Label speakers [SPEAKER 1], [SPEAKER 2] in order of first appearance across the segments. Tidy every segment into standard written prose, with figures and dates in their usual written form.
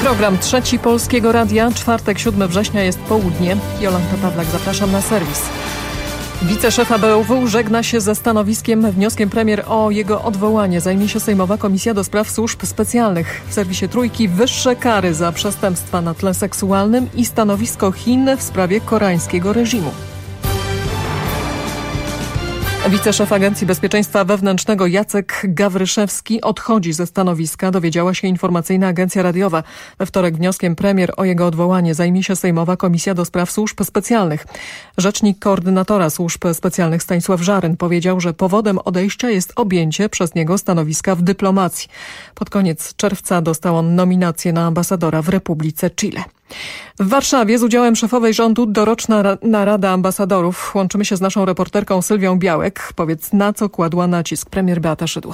[SPEAKER 1] Program Trzeci Polskiego Radia, czwartek, 7 września jest południe. Jolanta Pawlak, zapraszam na serwis. Wiceszef ABW żegna się ze stanowiskiem. Wnioskiem premier o jego odwołanie zajmie się Sejmowa Komisja do Spraw Służb Specjalnych. W serwisie Trójki wyższe kary za przestępstwa na tle seksualnym i stanowisko Chin w sprawie koreańskiego reżimu. Wiceszef Agencji Bezpieczeństwa Wewnętrznego Jacek Gawryszewski odchodzi ze stanowiska, dowiedziała się Informacyjna Agencja Radiowa. We wtorek wnioskiem premier o jego odwołanie zajmie się Sejmowa Komisja do Spraw Służb Specjalnych. Rzecznik koordynatora służb specjalnych Stanisław Żaryn powiedział, że powodem odejścia jest objęcie przez niego stanowiska w dyplomacji. Pod koniec czerwca dostał on nominację na ambasadora w Republice Chile. W Warszawie z udziałem szefowej rządu doroczna narada ambasadorów. Łączymy się z naszą reporterką Sylwią Białek. Powiedz, na co kładła nacisk premier Beata Szydło?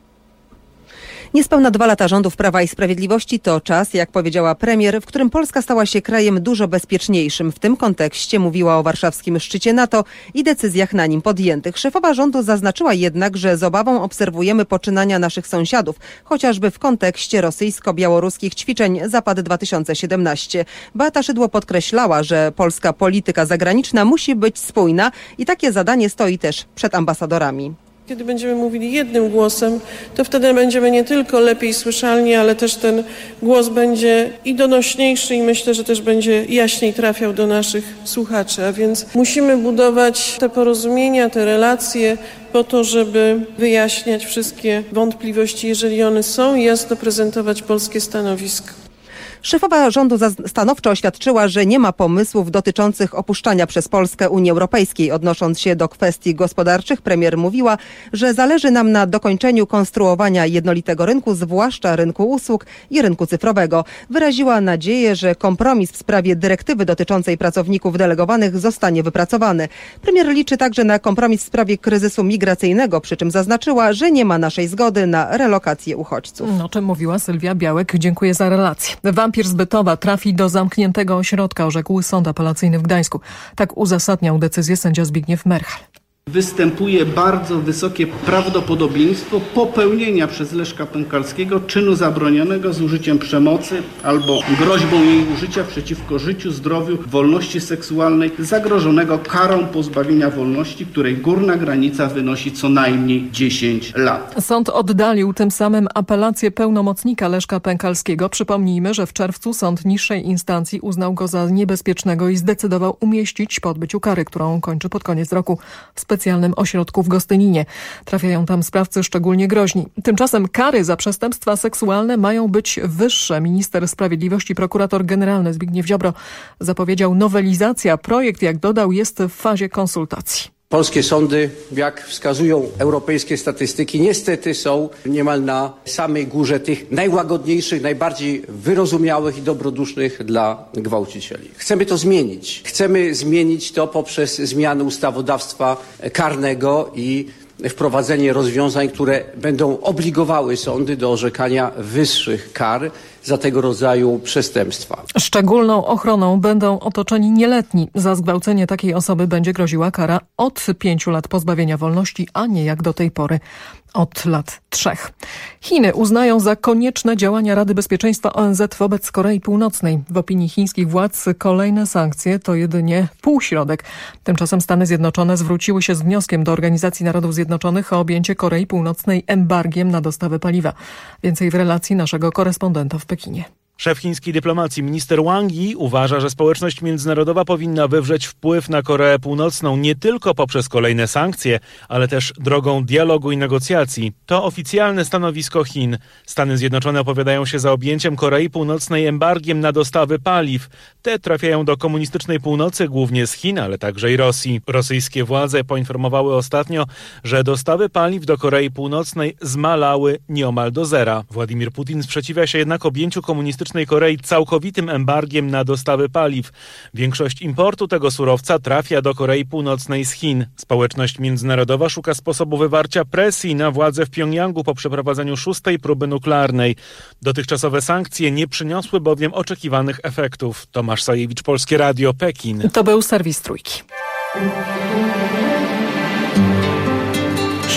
[SPEAKER 2] Niespełna 2 lata rządów Prawa i Sprawiedliwości to czas, jak powiedziała premier, w którym Polska stała się krajem dużo bezpieczniejszym. W tym kontekście mówiła o warszawskim szczycie NATO i decyzjach na nim podjętych. Szefowa rządu zaznaczyła jednak, że z obawą obserwujemy poczynania naszych sąsiadów, chociażby w kontekście rosyjsko-białoruskich ćwiczeń Zapad 2017. Beata Szydło podkreślała, że polska polityka zagraniczna musi być spójna i takie zadanie stoi też przed ambasadorami.
[SPEAKER 3] Kiedy będziemy mówili jednym głosem, to wtedy będziemy nie tylko lepiej słyszalni, ale też ten głos będzie i donośniejszy i myślę, że też będzie jaśniej trafiał do naszych słuchaczy. A więc musimy budować te porozumienia, te relacje po to, żeby wyjaśniać wszystkie wątpliwości, jeżeli one są, i jasno prezentować polskie stanowisko.
[SPEAKER 2] Szefowa rządu stanowczo oświadczyła, że nie ma pomysłów dotyczących opuszczania przez Polskę Unii Europejskiej. Odnosząc się do kwestii gospodarczych, premier mówiła, że zależy nam na dokończeniu konstruowania jednolitego rynku, zwłaszcza rynku usług i rynku cyfrowego. Wyraziła nadzieję, że kompromis w sprawie dyrektywy dotyczącej pracowników delegowanych zostanie wypracowany. Premier liczy także na kompromis w sprawie kryzysu migracyjnego, przy czym zaznaczyła, że nie ma naszej zgody na relokację uchodźców.
[SPEAKER 1] O czym mówiła Sylwia Białek. Dziękuję za relację. Wampir z Bytowa trafi do zamkniętego ośrodka, orzekł Sąd Apelacyjny w Gdańsku. Tak uzasadniał decyzję sędzia Zbigniew Merchal.
[SPEAKER 4] Występuje bardzo wysokie prawdopodobieństwo popełnienia przez Leszka Pękalskiego czynu zabronionego z użyciem przemocy albo groźbą jej użycia przeciwko życiu, zdrowiu, wolności seksualnej, zagrożonego karą pozbawienia wolności, której górna granica wynosi co najmniej 10 lat.
[SPEAKER 1] Sąd oddalił tym samym apelację pełnomocnika Leszka Pękalskiego. Przypomnijmy, że w czerwcu sąd niższej instancji uznał go za niebezpiecznego i zdecydował umieścić po odbyciu kary, którą kończy pod koniec roku w specjalnym ośrodku w Gostyninie. Trafiają tam sprawcy szczególnie groźni. Tymczasem kary za przestępstwa seksualne mają być wyższe. Minister Sprawiedliwości, prokurator generalny Zbigniew Ziobro zapowiedział nowelizację, a projekt, jak dodał, jest w fazie konsultacji.
[SPEAKER 5] Polskie sądy, jak wskazują europejskie statystyki, niestety są niemal na samej górze tych najłagodniejszych, najbardziej wyrozumiałych i dobrodusznych dla gwałcicieli. Chcemy to zmienić. Chcemy zmienić to poprzez zmianę ustawodawstwa karnego i wprowadzenie rozwiązań, które będą obligowały sądy do orzekania wyższych kar za tego rodzaju przestępstwa.
[SPEAKER 1] Szczególną ochroną będą otoczeni nieletni. Za zgwałcenie takiej osoby będzie groziła kara od 5 lat pozbawienia wolności, a nie jak do tej pory od lat 3. Chiny uznają za konieczne działania Rady Bezpieczeństwa ONZ wobec Korei Północnej. W opinii chińskich władz kolejne sankcje to jedynie półśrodek. Tymczasem Stany Zjednoczone zwróciły się z wnioskiem do Organizacji Narodów Zjednoczonych o objęcie Korei Północnej embargiem na dostawy paliwa. Więcej w relacji naszego korespondenta w Pekinie.
[SPEAKER 6] Szef chińskiej dyplomacji minister Wang Yi uważa, że społeczność międzynarodowa powinna wywrzeć wpływ na Koreę Północną nie tylko poprzez kolejne sankcje, ale też drogą dialogu i negocjacji. To oficjalne stanowisko Chin. Stany Zjednoczone opowiadają się za objęciem Korei Północnej embargiem na dostawy paliw. Te trafiają do komunistycznej północy, głównie z Chin, ale także i Rosji. Rosyjskie władze poinformowały ostatnio, że dostawy paliw do Korei Północnej zmalały nieomal do zera. Władimir Putin sprzeciwia się jednak objęciu komunistycznej Korei całkowitym embargiem na dostawy paliw. Większość importu tego surowca trafia do Korei Północnej z Chin. Społeczność międzynarodowa szuka sposobu wywarcia presji na władze w Pjongjangu po przeprowadzeniu 6. próby nuklearnej. Dotychczasowe sankcje nie przyniosły bowiem oczekiwanych efektów. Tomasz Sajewicz, Polskie Radio, Pekin.
[SPEAKER 1] To był serwis Trójki.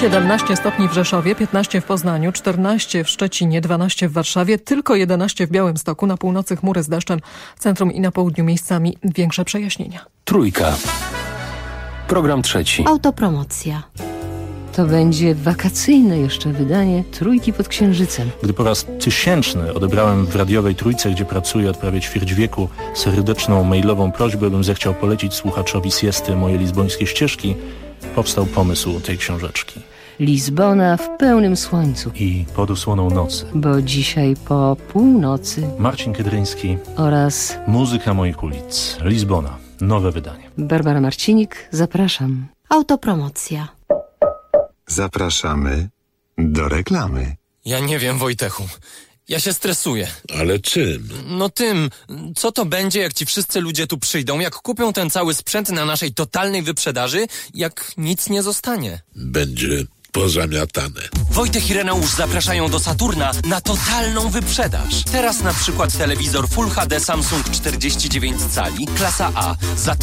[SPEAKER 1] 17 stopni w Rzeszowie, 15 w Poznaniu, 14 w Szczecinie, 12 w Warszawie, tylko 11 w Białymstoku, na północy chmury z deszczem, w centrum i na południu miejscami większe przejaśnienia.
[SPEAKER 7] Trójka. Program trzeci.
[SPEAKER 8] Autopromocja. To będzie wakacyjne jeszcze wydanie Trójki pod Księżycem.
[SPEAKER 9] Gdy po raz 1000 odebrałem w radiowej Trójce, gdzie pracuję od prawie ćwierć wieku, serdeczną mailową prośbę, bym zechciał polecić słuchaczowi siesty moje lizbońskie ścieżki, powstał pomysł tej książeczki.
[SPEAKER 8] Lizbona w pełnym słońcu.
[SPEAKER 9] I pod osłoną nocy.
[SPEAKER 8] Bo dzisiaj po północy.
[SPEAKER 9] Marcin Kydryński
[SPEAKER 8] oraz
[SPEAKER 9] Muzyka moich ulic. Lizbona. Nowe wydanie.
[SPEAKER 8] Barbara Marcinik, zapraszam. Autopromocja.
[SPEAKER 10] Zapraszamy do reklamy.
[SPEAKER 11] Ja nie wiem, Wojtechu. Ja się stresuję.
[SPEAKER 12] Ale czym?
[SPEAKER 11] No tym, co to będzie, jak ci wszyscy ludzie tu przyjdą, jak kupią ten cały sprzęt na naszej totalnej wyprzedaży, jak nic nie zostanie.
[SPEAKER 12] Będzie pozamiatane.
[SPEAKER 13] Wojtek i Reneusz zapraszają do Saturna na totalną wyprzedaż. Teraz na przykład telewizor Full HD Samsung 49 cali, klasa A za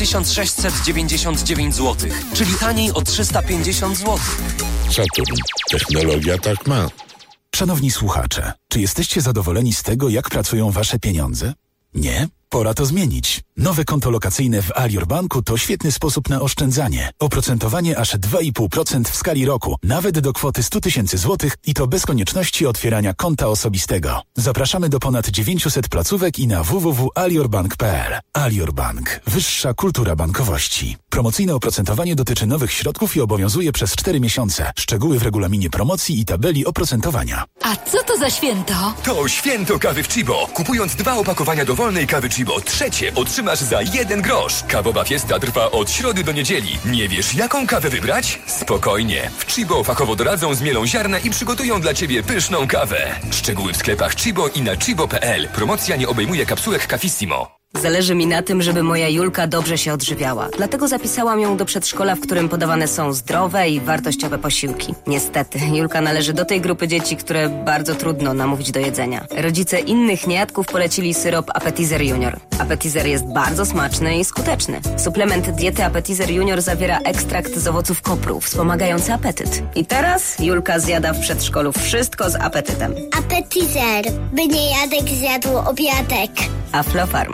[SPEAKER 13] 1699 zł, czyli taniej o 350 zł.
[SPEAKER 12] Saturn. Technologia tak ma.
[SPEAKER 14] Szanowni słuchacze, czy jesteście zadowoleni z tego, jak pracują wasze pieniądze? Nie? Pora to zmienić. Nowe konto lokacyjne w Alior Banku to świetny sposób na oszczędzanie. Oprocentowanie aż 2,5% w skali roku, nawet do kwoty 100 000 złotych i to bez konieczności otwierania konta osobistego. Zapraszamy do ponad 900 placówek i na www.aliorbank.pl. Alior Bank. Wyższa kultura bankowości. Promocyjne oprocentowanie dotyczy nowych środków i obowiązuje przez 4 miesiące. Szczegóły w regulaminie promocji i tabeli oprocentowania.
[SPEAKER 15] A co to za święto?
[SPEAKER 16] To święto kawy w Chibo. Kupując 2 opakowania dowolnej kawy Chibo, trzecie otrzymasz za 1 grosz. Kawowa fiesta trwa od środy do niedzieli. Nie wiesz, jaką kawę wybrać? Spokojnie. W Chibo fachowo doradzą, zmielą ziarna i przygotują dla Ciebie pyszną kawę. Szczegóły w sklepach Chibo i na chibo.pl. Promocja nie obejmuje kapsułek Cafissimo.
[SPEAKER 17] Zależy mi na tym, żeby moja Julka dobrze się odżywiała. Dlatego zapisałam ją do przedszkola, w którym podawane są zdrowe i wartościowe posiłki. Niestety, Julka należy do tej grupy dzieci, które bardzo trudno namówić do jedzenia. Rodzice innych niejadków polecili syrop Appetizer Junior. Appetizer jest bardzo smaczny i skuteczny. Suplement diety Appetizer Junior zawiera ekstrakt z owoców kopru, wspomagający apetyt. I teraz Julka zjada w przedszkolu wszystko z apetytem.
[SPEAKER 18] Appetizer, by niejadek zjadł obiadek.
[SPEAKER 17] Aflofarm.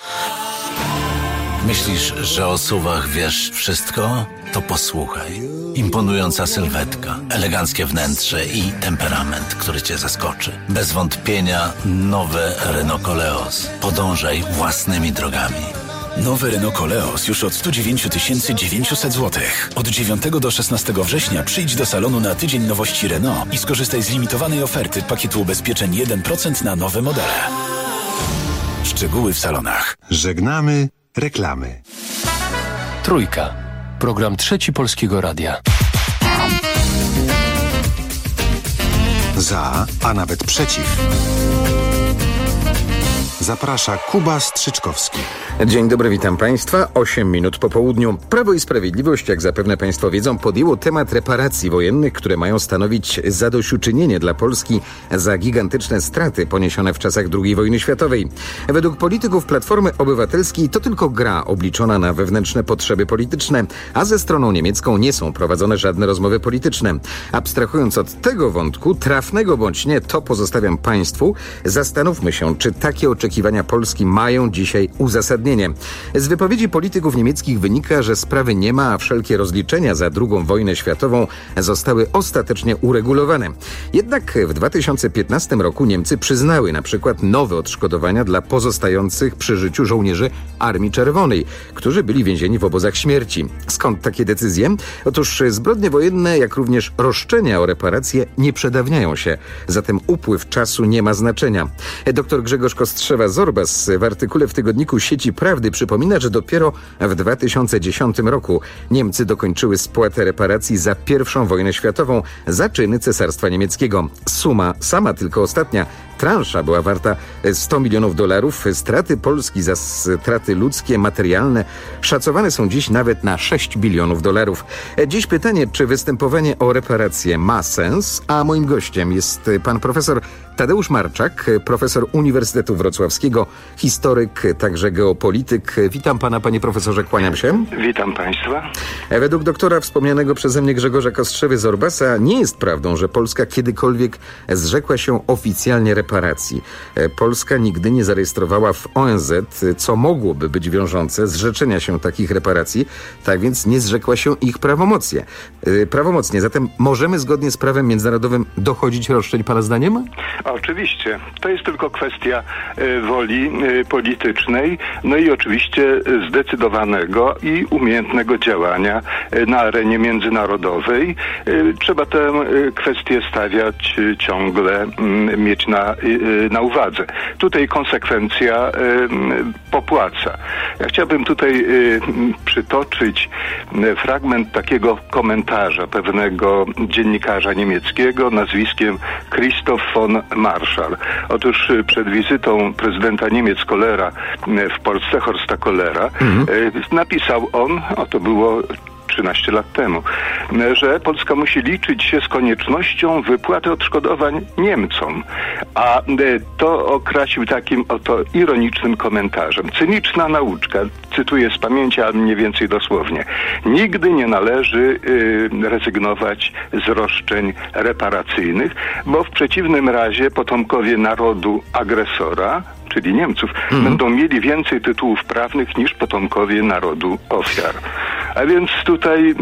[SPEAKER 19] Myślisz, że o SUV-ach wiesz wszystko? To posłuchaj. Imponująca sylwetka, eleganckie wnętrze i temperament, który cię zaskoczy. Bez wątpienia nowe Renault Koleos. Podążaj własnymi drogami.
[SPEAKER 14] Nowy Renault Koleos już od 109 900 zł. Od 9 do 16 września przyjdź do salonu na tydzień nowości Renault i skorzystaj z limitowanej oferty pakietu ubezpieczeń 1% na nowe modele. Szczegóły w salonach.
[SPEAKER 10] Żegnamy reklamy.
[SPEAKER 7] Trójka. Program trzeci Polskiego Radia.
[SPEAKER 10] Za, a nawet przeciw. Zaprasza Kuba Strzyczkowski.
[SPEAKER 20] Dzień dobry, witam Państwa. 8 minut po południu. Prawo i Sprawiedliwość, jak zapewne Państwo wiedzą, podjęło temat reparacji wojennych, które mają stanowić zadośćuczynienie dla Polski za gigantyczne straty poniesione w czasach II wojny światowej. Według polityków Platformy Obywatelskiej to tylko gra obliczona na wewnętrzne potrzeby polityczne, a ze stroną niemiecką nie są prowadzone żadne rozmowy polityczne. Abstrahując od tego wątku, trafnego bądź nie, to pozostawiam Państwu. Zastanówmy się, czy takie oczekiwania Polski mają dzisiaj uzasadnienie. Z wypowiedzi polityków niemieckich wynika, że sprawy nie ma, a wszelkie rozliczenia za II wojnę światową zostały ostatecznie uregulowane. Jednak w 2015 roku Niemcy przyznały na przykład nowe odszkodowania dla pozostających przy życiu żołnierzy Armii Czerwonej, którzy byli więzieni w obozach śmierci. Skąd takie decyzje? Otóż zbrodnie wojenne, jak również roszczenia o reparacje nie przedawniają się, zatem upływ czasu nie ma znaczenia. Dr Grzegorz Kostrzewa-Zorbas w artykule w tygodniku Sieci Prawdy przypomina, że dopiero w 2010 roku Niemcy dokończyły spłatę reparacji za I wojnę światową za czyny Cesarstwa Niemieckiego. Suma, sama tylko ostatnia, transza była warta $100 milionów. Straty Polski za straty ludzkie, materialne szacowane są dziś nawet na $6 bilionów. Dziś pytanie, czy występowanie o reparacje ma sens? A moim gościem jest pan profesor Tadeusz Marczak, profesor Uniwersytetu Wrocławskiego, historyk, także geopolityk. Witam pana, panie profesorze, kłaniam się.
[SPEAKER 15] Witam państwa.
[SPEAKER 20] Według doktora wspomnianego przeze mnie Grzegorza Kostrzewy z Orbasa nie jest prawdą, że Polska kiedykolwiek zrzekła się oficjalnie reparacji. Polska nigdy nie zarejestrowała w ONZ, co mogłoby być wiążące, zrzeczenia się takich reparacji, tak więc nie zrzekła się ich prawomocnie. Zatem możemy zgodnie z prawem międzynarodowym dochodzić roszczeń, pana zdaniem?
[SPEAKER 15] Oczywiście. To jest tylko kwestia woli politycznej, no i oczywiście zdecydowanego i umiejętnego działania na arenie międzynarodowej. Trzeba tę kwestię stawiać ciągle, mieć na uwadze. Tutaj konsekwencja popłaca. Ja chciałbym tutaj przytoczyć fragment takiego komentarza pewnego dziennikarza niemieckiego nazwiskiem Christoph von Marschall. Otóż przed wizytą prezydenta Niemiec Kohlera w Polsce, Horsta Kohlera, napisał on, to było 13 lat temu, że Polska musi liczyć się z koniecznością wypłaty odszkodowań Niemcom. A to okrasił takim oto ironicznym komentarzem. Cyniczna nauczka, cytuję z pamięci, ale mniej więcej dosłownie. Nigdy nie należy rezygnować z roszczeń reparacyjnych, bo w przeciwnym razie potomkowie narodu agresora, czyli Niemców, będą mieli więcej tytułów prawnych niż potomkowie narodu ofiar. A więc tutaj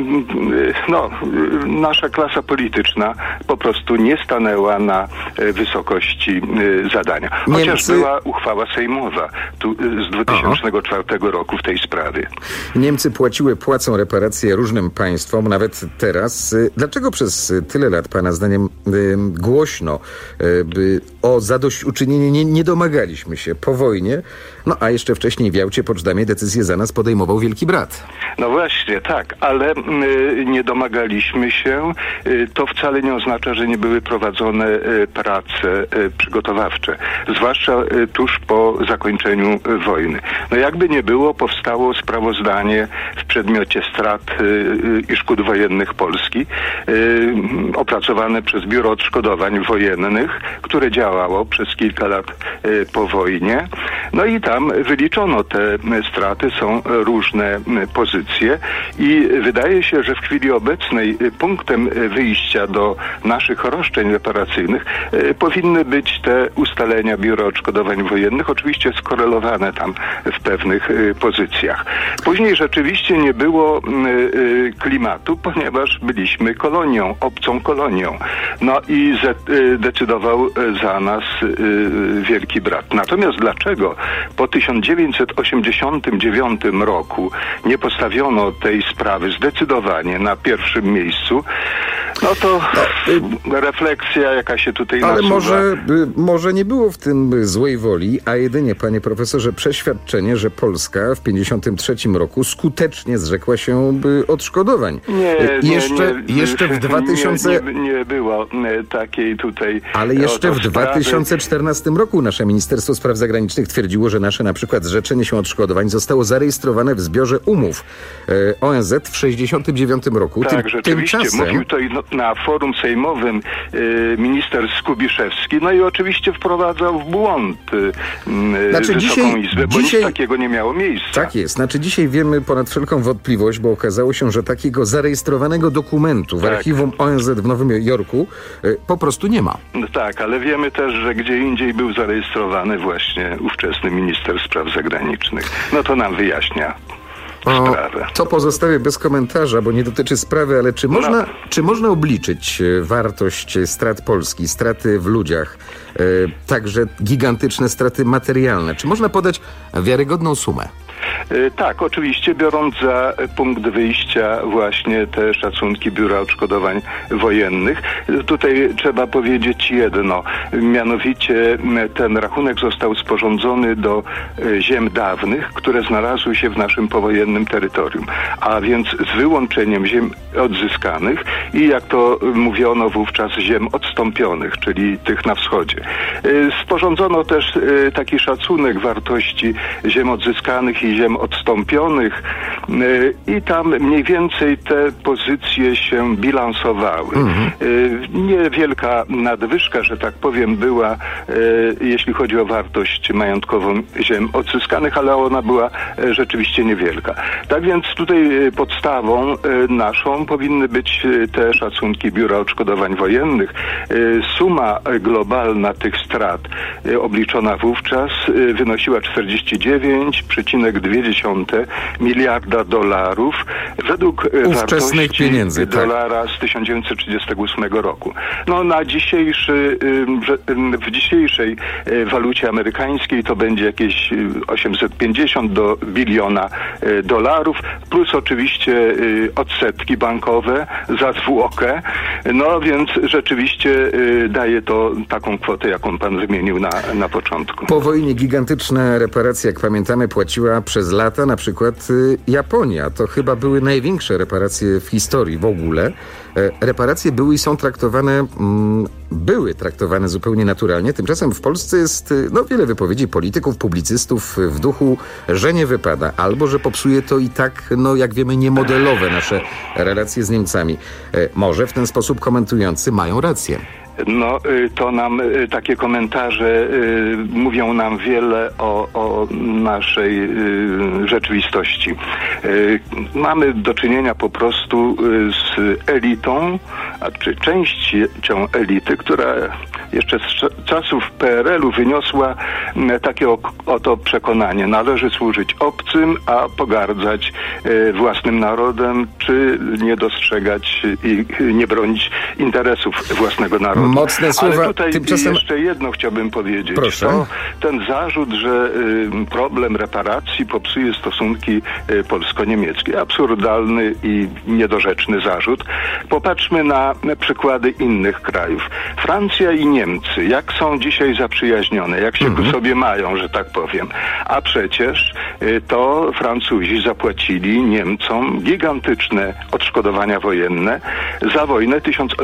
[SPEAKER 15] nasza klasa polityczna po prostu nie stanęła na wysokości zadania. Chociaż była uchwała sejmowa z 2004 roku w tej sprawie.
[SPEAKER 20] Niemcy płacą reparacje różnym państwom, nawet teraz. Dlaczego przez tyle lat, pana zdaniem, głośno o zadośćuczynienie nie domagaliśmy się po wojnie, a jeszcze wcześniej w Jałcie, Poczdamie decyzję za nas podejmował Wielki Brat?
[SPEAKER 15] No właśnie, tak, ale nie domagaliśmy się. To wcale nie oznacza, że nie były prowadzone prace przygotowawcze, zwłaszcza tuż po zakończeniu wojny. Jakby nie było, powstało sprawozdanie w przedmiocie strat i szkód wojennych Polski, opracowane przez Biuro Odszkodowań Wojennych, które działało przez kilka lat po wojnie. No i tam wyliczono te straty, są różne pozycje i wydaje się, że w chwili obecnej punktem wyjścia do naszych roszczeń reparacyjnych powinny być te ustalenia Biura Odszkodowań Wojennych, oczywiście skorelowane tam w pewnych pozycjach. Później rzeczywiście nie było klimatu, ponieważ byliśmy kolonią, obcą kolonią. No i decydował za nas Wielki Brat. Natomiast dlaczego po 1989 roku nie postawiono tej sprawy zdecydowanie na pierwszym miejscu? To refleksja, jaka się tutaj nasuwa.
[SPEAKER 20] Ale może nie było w tym złej woli, a jedynie, panie profesorze, przeświadczenie, że Polska w 1953 roku skutecznie zrzekła się odszkodowań.
[SPEAKER 15] Jeszcze w 2000... Nie było takiej tutaj...
[SPEAKER 20] Ale jeszcze w 2014 roku nasze Ministerstwo Spraw Zagranicznych twierdziło, że nasze na przykład zrzeczenie się odszkodowań zostało zarejestrowane w zbiorze umów ONZ w 1969 roku.
[SPEAKER 15] Tak, rzeczywiście. Mówił to na forum sejmowym minister Skubiszewski, i oczywiście wprowadzał w błąd Wysoką Izbę, bo nic takiego nie miało miejsca.
[SPEAKER 20] Tak jest. Dzisiaj wiemy ponad wszelką wątpliwość, bo okazało się, że takiego zarejestrowanego dokumentu w archiwum ONZ w Nowym Jorku po prostu nie ma.
[SPEAKER 15] Tak, ale wiemy też, że gdzie indziej był zarejestrowany właśnie ówczesny minister spraw zagranicznych. To nam wyjaśnia sprawę.
[SPEAKER 20] To pozostawię bez komentarza, bo nie dotyczy sprawy, ale czy można obliczyć wartość strat Polski, straty w ludziach, także gigantyczne straty materialne? Czy można podać wiarygodną sumę?
[SPEAKER 15] Tak, oczywiście biorąc za punkt wyjścia właśnie te szacunki Biura Odszkodowań Wojennych. Tutaj trzeba powiedzieć jedno, mianowicie ten rachunek został sporządzony do ziem dawnych, które znalazły się w naszym powojennym terytorium, a więc z wyłączeniem ziem odzyskanych i jak to mówiono wówczas ziem odstąpionych, czyli tych na wschodzie. Sporządzono też taki szacunek wartości ziem odzyskanych i ziem odstąpionych i tam mniej więcej te pozycje się bilansowały. Niewielka nadwyżka, że tak powiem, była, jeśli chodzi o wartość majątkową ziem odzyskanych, ale ona była rzeczywiście niewielka. Tak więc tutaj podstawą naszą powinny być te szacunki Biura Odszkodowań Wojennych. Suma globalna tych strat obliczona wówczas wynosiła 49,2 miliarda dolarów według wartości
[SPEAKER 20] pieniędzy,
[SPEAKER 15] dolara z 1938 roku. No na w dzisiejszej walucie amerykańskiej to będzie jakieś 850 do biliona dolarów, plus oczywiście odsetki bankowe za zwłokę. No więc rzeczywiście daje to taką kwotę, jaką pan wymienił na początku.
[SPEAKER 20] Po wojnie gigantyczne reparacje, jak pamiętamy, płaciła przez lata na przykład Japonia. To chyba były największe reparacje w historii w ogóle. Reparacje były i są były traktowane zupełnie naturalnie. Tymczasem w Polsce jest wiele wypowiedzi polityków, publicystów w duchu, że nie wypada, albo że popsuje to i tak, jak wiemy, niemodelowe nasze relacje z Niemcami. Może w ten sposób komentujący mają rację.
[SPEAKER 15] No, to nam takie komentarze mówią nam wiele o naszej rzeczywistości. Mamy do czynienia po prostu z elitą, czy częścią elity, która jeszcze z czasów PRL-u wyniosła takie oto przekonanie. Należy służyć obcym, a pogardzać własnym narodem, czy nie dostrzegać i nie bronić interesów własnego narodu.
[SPEAKER 20] Mocne słowa.
[SPEAKER 15] Ale tutaj
[SPEAKER 20] tymczasem
[SPEAKER 15] jeszcze jedno chciałbym powiedzieć.
[SPEAKER 20] Proszę.
[SPEAKER 15] To ten zarzut, że problem reparacji popsuje stosunki polsko-niemieckie. Absurdalny i niedorzeczny zarzut. Popatrzmy na przykłady innych krajów. Francja i Niemcy, jak są dzisiaj zaprzyjaźnione, jak się ku sobie mają, że tak powiem. A przecież to Francuzi zapłacili Niemcom gigantyczne odszkodowania wojenne za wojnę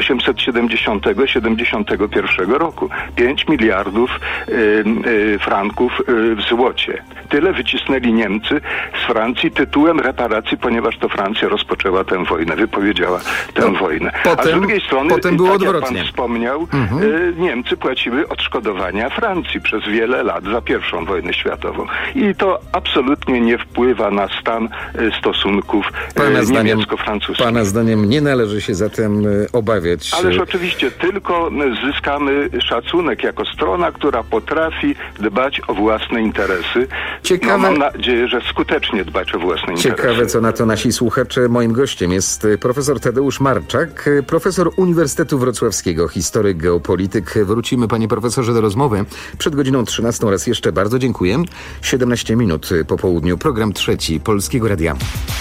[SPEAKER 15] 1870-71 roku. 5 miliardów franków w złocie. Tyle wycisnęli Niemcy z Francji tytułem reparacji, ponieważ to Francja rozpoczęła tę wojnę, wypowiedziała tę wojnę. A z drugiej strony,
[SPEAKER 20] było
[SPEAKER 15] tak
[SPEAKER 20] odwrotnie.
[SPEAKER 15] jak pan wspomniał, Niemcy płaciły odszkodowania Francji przez wiele lat za I wojnę światową. I to absolutnie nie wpływa na stan stosunków niemiecko-francuskich.
[SPEAKER 20] Pana zdaniem nie należy się zatem obawiać.
[SPEAKER 15] Ależ oczywiście tylko zyskamy szacunek jako strona, która potrafi dbać o własne interesy. Mam nadzieję, że skutecznie dbać o własne interesy.
[SPEAKER 20] Ciekawe, co na to nasi słuchacze. Moim gościem jest profesor Tadeusz Marczak, profesor Uniwersytetu Wrocławskiego, historyk, geopolityk. Wrócimy, panie profesorze, do rozmowy przed godziną 13. Raz jeszcze bardzo dziękuję. 17 minut po południu. Program trzeci Polskiego Radia.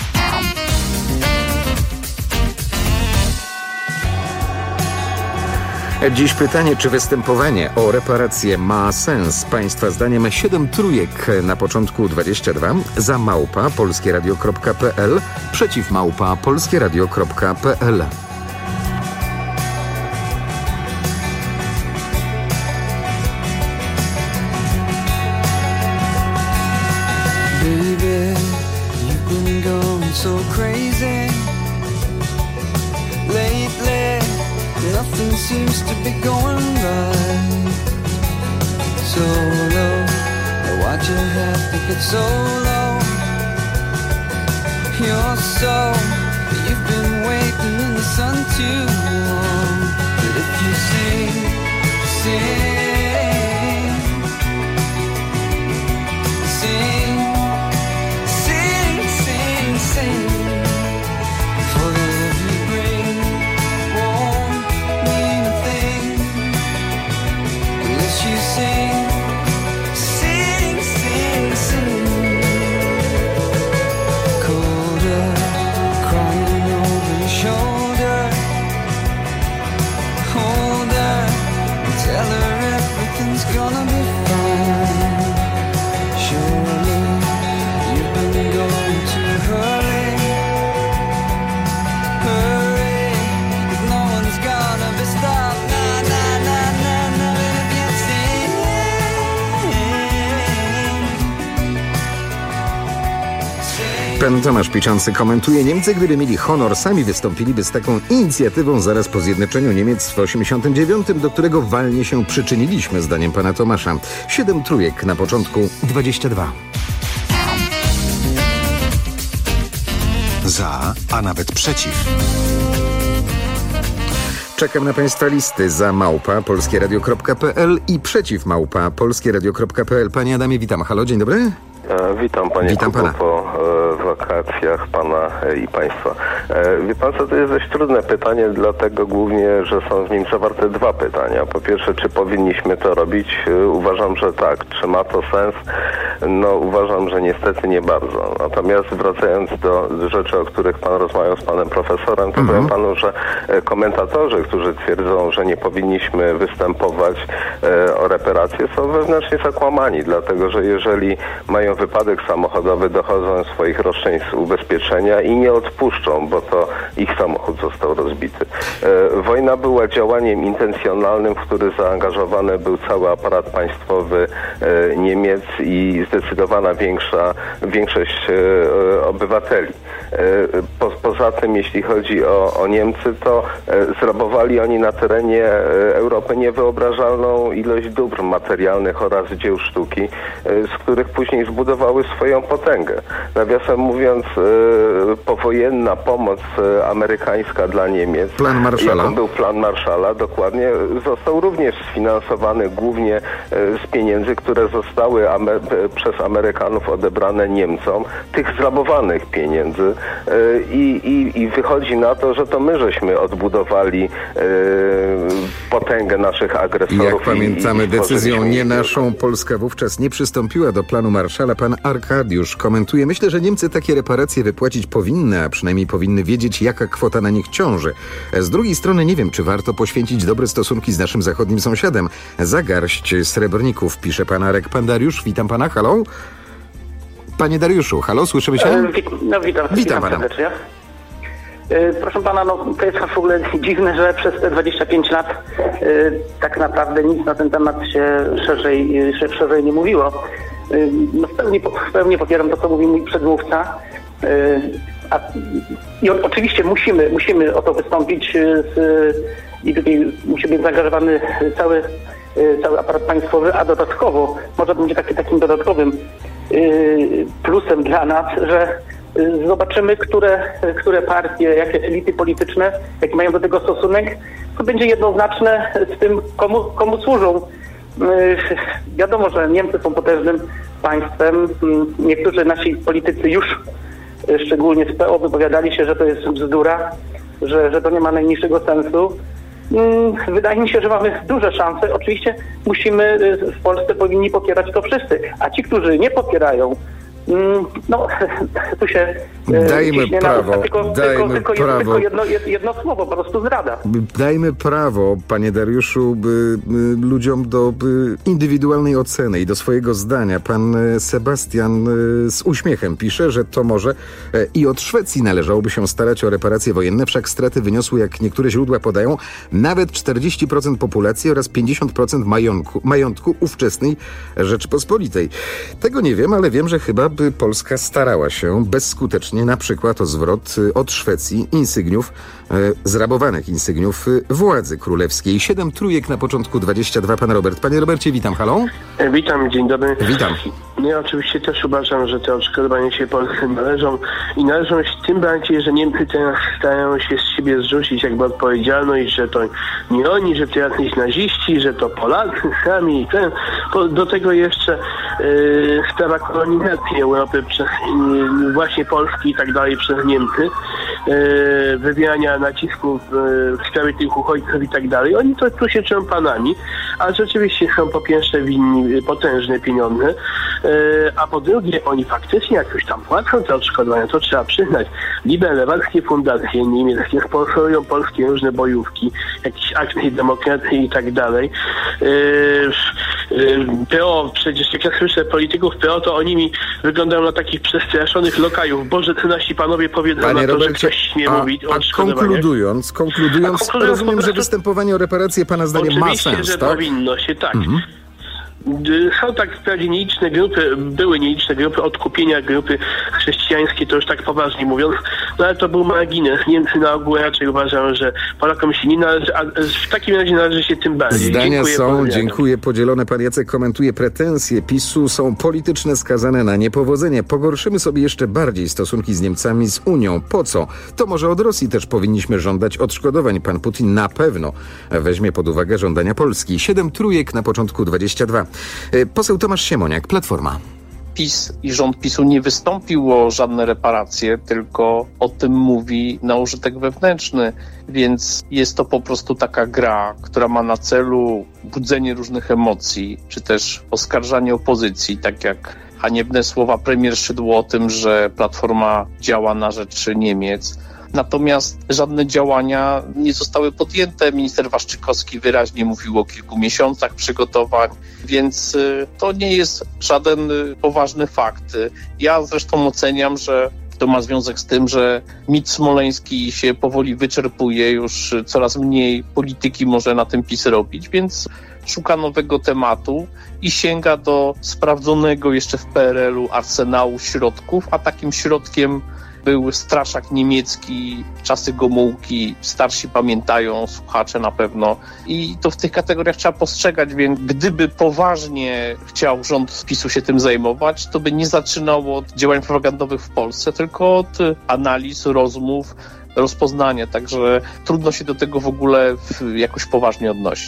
[SPEAKER 20] Dziś pytanie, czy występowanie o reparacje ma sens? Państwa zdaniem 7 trójek na początku 22, za @polskieradio.pl, przeciw @polskieradio.pl.
[SPEAKER 21] Baby, you've been going so crazy lately. Nothing seems to be going right. So low, why'd you have to get so low? You're so, you've been waiting in the sun too long. But if you sing, for the love you bring won't mean a thing unless you sing. gonna be fine. Surely you've been going too hurry, hurry. If no one's gonna be stopped, nah, nah, nah, nah, nah. And if you
[SPEAKER 20] Pan Tomasz Piczący komentuje: Niemcy, gdyby mieli honor, sami wystąpiliby z taką inicjatywą zaraz po zjednoczeniu Niemiec w 1989, do którego walnie się przyczyniliśmy, zdaniem pana Tomasza. 7 trójek na początku 22.
[SPEAKER 10] Za, a nawet przeciw.
[SPEAKER 20] Czekam na państwa listy za @polskieradio.pl i przeciw @polskieradio.pl. Panie Adamie, witam. Halo, dzień dobry.
[SPEAKER 3] Witam panie.
[SPEAKER 20] Witam
[SPEAKER 3] Kubo,
[SPEAKER 20] pana.
[SPEAKER 3] Po wakacjach pana i państwa. Wie pan co, to jest dość trudne pytanie, dlatego głównie, że są w nim zawarte 2 pytania. Po pierwsze, czy powinniśmy to robić? Uważam, że tak. Czy ma to sens? No uważam, że niestety nie bardzo. Natomiast wracając do rzeczy, o których pan rozmawiał z panem profesorem, to powiem panu, że komentatorzy, którzy twierdzą, że nie powinniśmy występować o reparacje, są wewnętrznie zakłamani, dlatego że jeżeli mają wypadek samochodowy, dochodzą swoich roszczeń z ubezpieczenia i nie odpuszczą, bo to ich samochód został rozbity. Wojna była działaniem intencjonalnym, w który zaangażowany był cały aparat państwowy Niemiec i zdecydowana większość obywateli. Poza tym, jeśli chodzi o Niemcy, to zrabowali oni na terenie Europy niewyobrażalną ilość dóbr materialnych oraz dzieł sztuki, z których później zbudowały swoją potęgę. Nawiasem mówiąc, powojenna pomoc amerykańska dla Niemiec,
[SPEAKER 20] Plan Marshalla.
[SPEAKER 3] jaką był plan Marshalla, dokładnie, został również sfinansowany głównie z pieniędzy, które zostały przez Amerykanów odebrane Niemcom, tych zrabowanych pieniędzy, i wychodzi na to, że to my żeśmy odbudowali potęgę naszych agresorów.
[SPEAKER 20] Jak pamiętamy, decyzją nie
[SPEAKER 3] wielką.
[SPEAKER 20] naszą Polska wówczas nie przystąpiła do planu Marshalla. Pan Arkadiusz komentuje: myślę, że Niemcy takie reparacje wypłacić powinny, a przynajmniej powinny wiedzieć, jaka kwota na nich ciąży. Z drugiej strony nie wiem, czy warto poświęcić dobre stosunki z naszym zachodnim sąsiadem za garść srebrników, pisze pan Arek. Pan Dariusz, witam pana, halo? Panie Dariuszu, halo, słyszymy się?
[SPEAKER 22] Witam
[SPEAKER 20] pana.
[SPEAKER 22] serdecznie. Proszę pana, to jest w ogóle dziwne, że przez te 25 lat tak naprawdę nic na ten temat się szerzej nie mówiło. W pełni popieram to, co mówił mój przedmówca. I oczywiście musimy o to wystąpić i tutaj musi być zaangażowany cały aparat państwowy, a dodatkowo, może będzie takim dodatkowym plusem dla nas, że zobaczymy, które partie, jakie elity polityczne, jaki mają do tego stosunek, to będzie jednoznaczne z tym, komu służą. Wiadomo, że Niemcy są potężnym państwem. Niektórzy nasi politycy już, szczególnie z PO, wypowiadali się, że to jest bzdura, że to nie ma najmniejszego sensu. Wydaje mi się, że mamy duże szanse. Oczywiście w Polsce powinni popierać to wszyscy, a ci, którzy nie popierają, tu się
[SPEAKER 20] Dajmy prawo,
[SPEAKER 22] tylko jedno słowo, po prostu zrada.
[SPEAKER 20] Dajmy prawo, panie Dariuszu, ludziom do indywidualnej oceny i do swojego zdania. Pan Sebastian z uśmiechem pisze, że to może i od Szwecji należałoby się starać o reparacje wojenne, wszak straty wyniosły, jak niektóre źródła podają, nawet 40% populacji oraz 50% majątku ówczesnej Rzeczypospolitej. Tego nie wiem, ale wiem, że chyba by Polska starała się bezskutecznie na przykład o zwrot od Szwecji zrabowanych insygniów władzy królewskiej. 7 trójek na początku 22. Pan Robert. Panie Robercie, witam. Halo?
[SPEAKER 23] Witam, dzień dobry.
[SPEAKER 20] Witam.
[SPEAKER 23] Ja oczywiście też uważam, że te odszkodowania się Polsce należą i należą się tym bardziej, że Niemcy teraz starają się z siebie zrzucić jakby odpowiedzialność, że to nie oni, że to jacyś naziści, że to Polacy sami. Do tego jeszcze sprawa kolonizacji Europy przez właśnie Polski i tak dalej przez Niemcy, wywierania nacisków w sprawie tych uchodźców i tak dalej. Oni to tu się czują panami, a rzeczywiście są po pierwsze winni potężne pieniądze, a po drugie oni faktycznie jakoś tam płacą te odszkodowania, to trzeba przyznać. Liberalskie fundacje niemieckie sponsorują polskie różne bojówki, jakieś akcje demokracji i tak dalej. PO, przecież jak ja słyszę polityków PO, to oni mi wyglądają na takich przestraszonych lokajów. Boże, te nasi panowie powiedzą na to, że ktoś śmie mówić o odszkodowaniach.
[SPEAKER 20] Konkludując, rozumiem, że występowanie o reparacje pana zdaniem ma sens,
[SPEAKER 23] oczywiście, że
[SPEAKER 20] tak?
[SPEAKER 23] powinno się, tak. Są tak wprawdzie nieliczne grupy, były nieliczne grupy odkupienia, grupy chrześcijańskie, to już tak poważnie mówiąc, no ale to był margines. Niemcy na ogół raczej uważają, że Polakom się nie należy, a w takim razie należy się tym bardziej.
[SPEAKER 20] Zdania dziękuję, podzielone. Pan Jacek komentuje: pretensje PiS-u są polityczne, skazane na niepowodzenie. Pogorszymy sobie jeszcze bardziej stosunki z Niemcami, z Unią. Po co? To może od Rosji też powinniśmy żądać odszkodowań. Pan Putin na pewno weźmie pod uwagę żądania Polski. 7 trójek na początku 22. Poseł Tomasz Siemoniak, Platforma.
[SPEAKER 2] PiS i rząd PiS-u nie wystąpił o żadne reparacje, tylko o tym mówi na użytek wewnętrzny, więc jest to po prostu taka gra, która ma na celu budzenie różnych emocji, czy też oskarżanie opozycji, tak jak haniebne słowa premier Szydło o tym, że Platforma działa na rzecz Niemiec. Natomiast żadne działania nie zostały podjęte. Minister Waszczykowski wyraźnie mówił o kilku miesiącach przygotowań, więc to nie jest żaden poważny fakt. Ja zresztą oceniam, że to ma związek z tym, że mit smoleński się powoli wyczerpuje, już coraz mniej polityki może na tym PiS robić, więc szuka nowego tematu i sięga do sprawdzonego jeszcze w PRL-u arsenału środków, a takim środkiem był straszak niemiecki, czasy Gomułki, starsi pamiętają, słuchacze na pewno. I to w tych kategoriach trzeba postrzegać, więc gdyby poważnie chciał rząd PiS-u się tym zajmować, to by nie zaczynał od działań propagandowych w Polsce, tylko od analiz, rozmów, rozpoznania, także trudno się do tego w ogóle jakoś poważnie odnosić.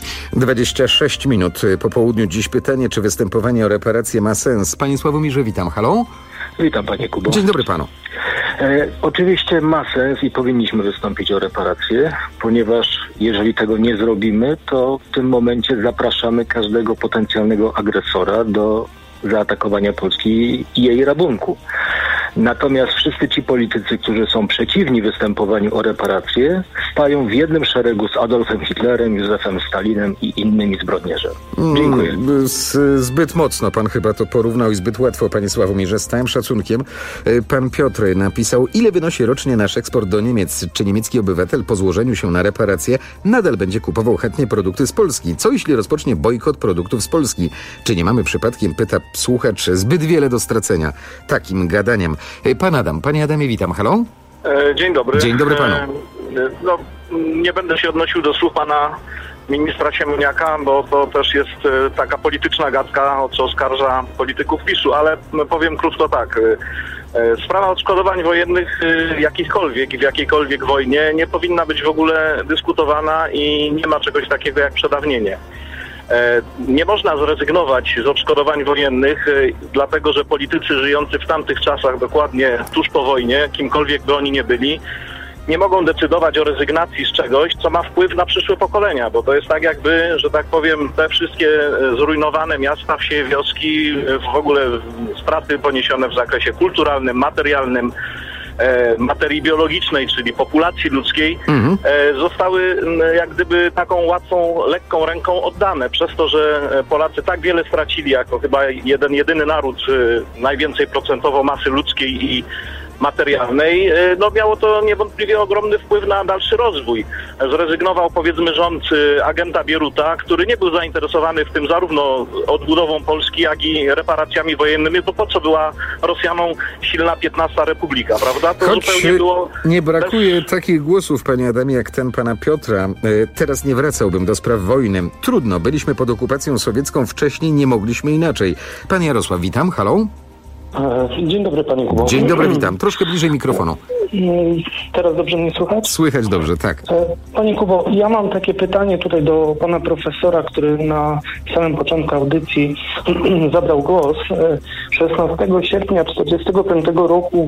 [SPEAKER 20] 26 minut po południu. Dziś pytanie, czy występowanie o reparacje ma sens? Panie Sławomirze, witam. Halo?
[SPEAKER 4] Witam, panie Kubo.
[SPEAKER 20] Dzień dobry panu.
[SPEAKER 4] Oczywiście ma sens i powinniśmy wystąpić o reparacje, ponieważ jeżeli tego nie zrobimy, to w tym momencie zapraszamy każdego potencjalnego agresora do zaatakowania Polski i jej rabunku. Natomiast wszyscy ci politycy, którzy są przeciwni występowaniu o reparacje, stają w jednym szeregu z Adolfem Hitlerem, Józefem Stalinem i innymi zbrodniarzami. Dziękuję.
[SPEAKER 20] Zbyt mocno pan chyba to porównał i zbyt łatwo, panie Sławomirze. Z całym szacunkiem. Pan Piotr napisał: ile wynosi rocznie nasz eksport do Niemiec? Czy niemiecki obywatel po złożeniu się na reparacje nadal będzie kupował chętnie produkty z Polski? Co jeśli rozpocznie bojkot produktów z Polski? Czy nie mamy przypadkiem, pyta słuchacz, zbyt wiele do stracenia takim gadaniem? Pan Adam. Panie Adamie, witam. Halo?
[SPEAKER 5] Dzień dobry.
[SPEAKER 20] Dzień dobry panu.
[SPEAKER 5] No, nie będę się odnosił do słów pana ministra Siemoniaka, bo to też jest taka polityczna gadka, o co oskarża polityków PiS-u, ale powiem krótko tak. Sprawa odszkodowań wojennych jakichkolwiek i w jakiejkolwiek wojnie nie powinna być w ogóle dyskutowana i nie ma czegoś takiego jak przedawnienie. Nie można zrezygnować z odszkodowań wojennych, dlatego że politycy żyjący w tamtych czasach, dokładnie tuż po wojnie, kimkolwiek by oni nie byli, nie mogą decydować o rezygnacji z czegoś, co ma wpływ na przyszłe pokolenia, bo to jest tak jakby, że tak powiem, te wszystkie zrujnowane miasta, wsie, wioski, w ogóle straty poniesione w zakresie kulturalnym, materialnym, materii biologicznej, czyli populacji ludzkiej, zostały jak gdyby taką łatwą, lekką ręką oddane, przez to, że Polacy tak wiele stracili jako chyba jedyny naród, najwięcej procentowo masy ludzkiej i materialnej, no miało to niewątpliwie ogromny wpływ na dalszy rozwój. Zrezygnował, powiedzmy, rząd agenta Bieruta, który nie był zainteresowany w tym zarówno odbudową Polski, jak i reparacjami wojennymi, bo po co była Rosjanom silna 15 Republika, prawda? To
[SPEAKER 20] Choć
[SPEAKER 5] zupełnie było...
[SPEAKER 20] nie brakuje takich głosów, panie Adamie, jak ten pana Piotra. Teraz nie wracałbym do spraw wojny. Trudno, byliśmy pod okupacją sowiecką wcześniej, nie mogliśmy inaczej. Pan Jarosław, witam. Halo?
[SPEAKER 23] Dzień dobry, panie Kubo.
[SPEAKER 20] Dzień dobry, witam. Troszkę bliżej mikrofonu.
[SPEAKER 23] Teraz dobrze mnie słychać?
[SPEAKER 20] Słychać dobrze, tak.
[SPEAKER 23] Panie Kubo, ja mam takie pytanie tutaj do pana profesora, który na samym początku audycji zabrał głos. 16 sierpnia 1945 roku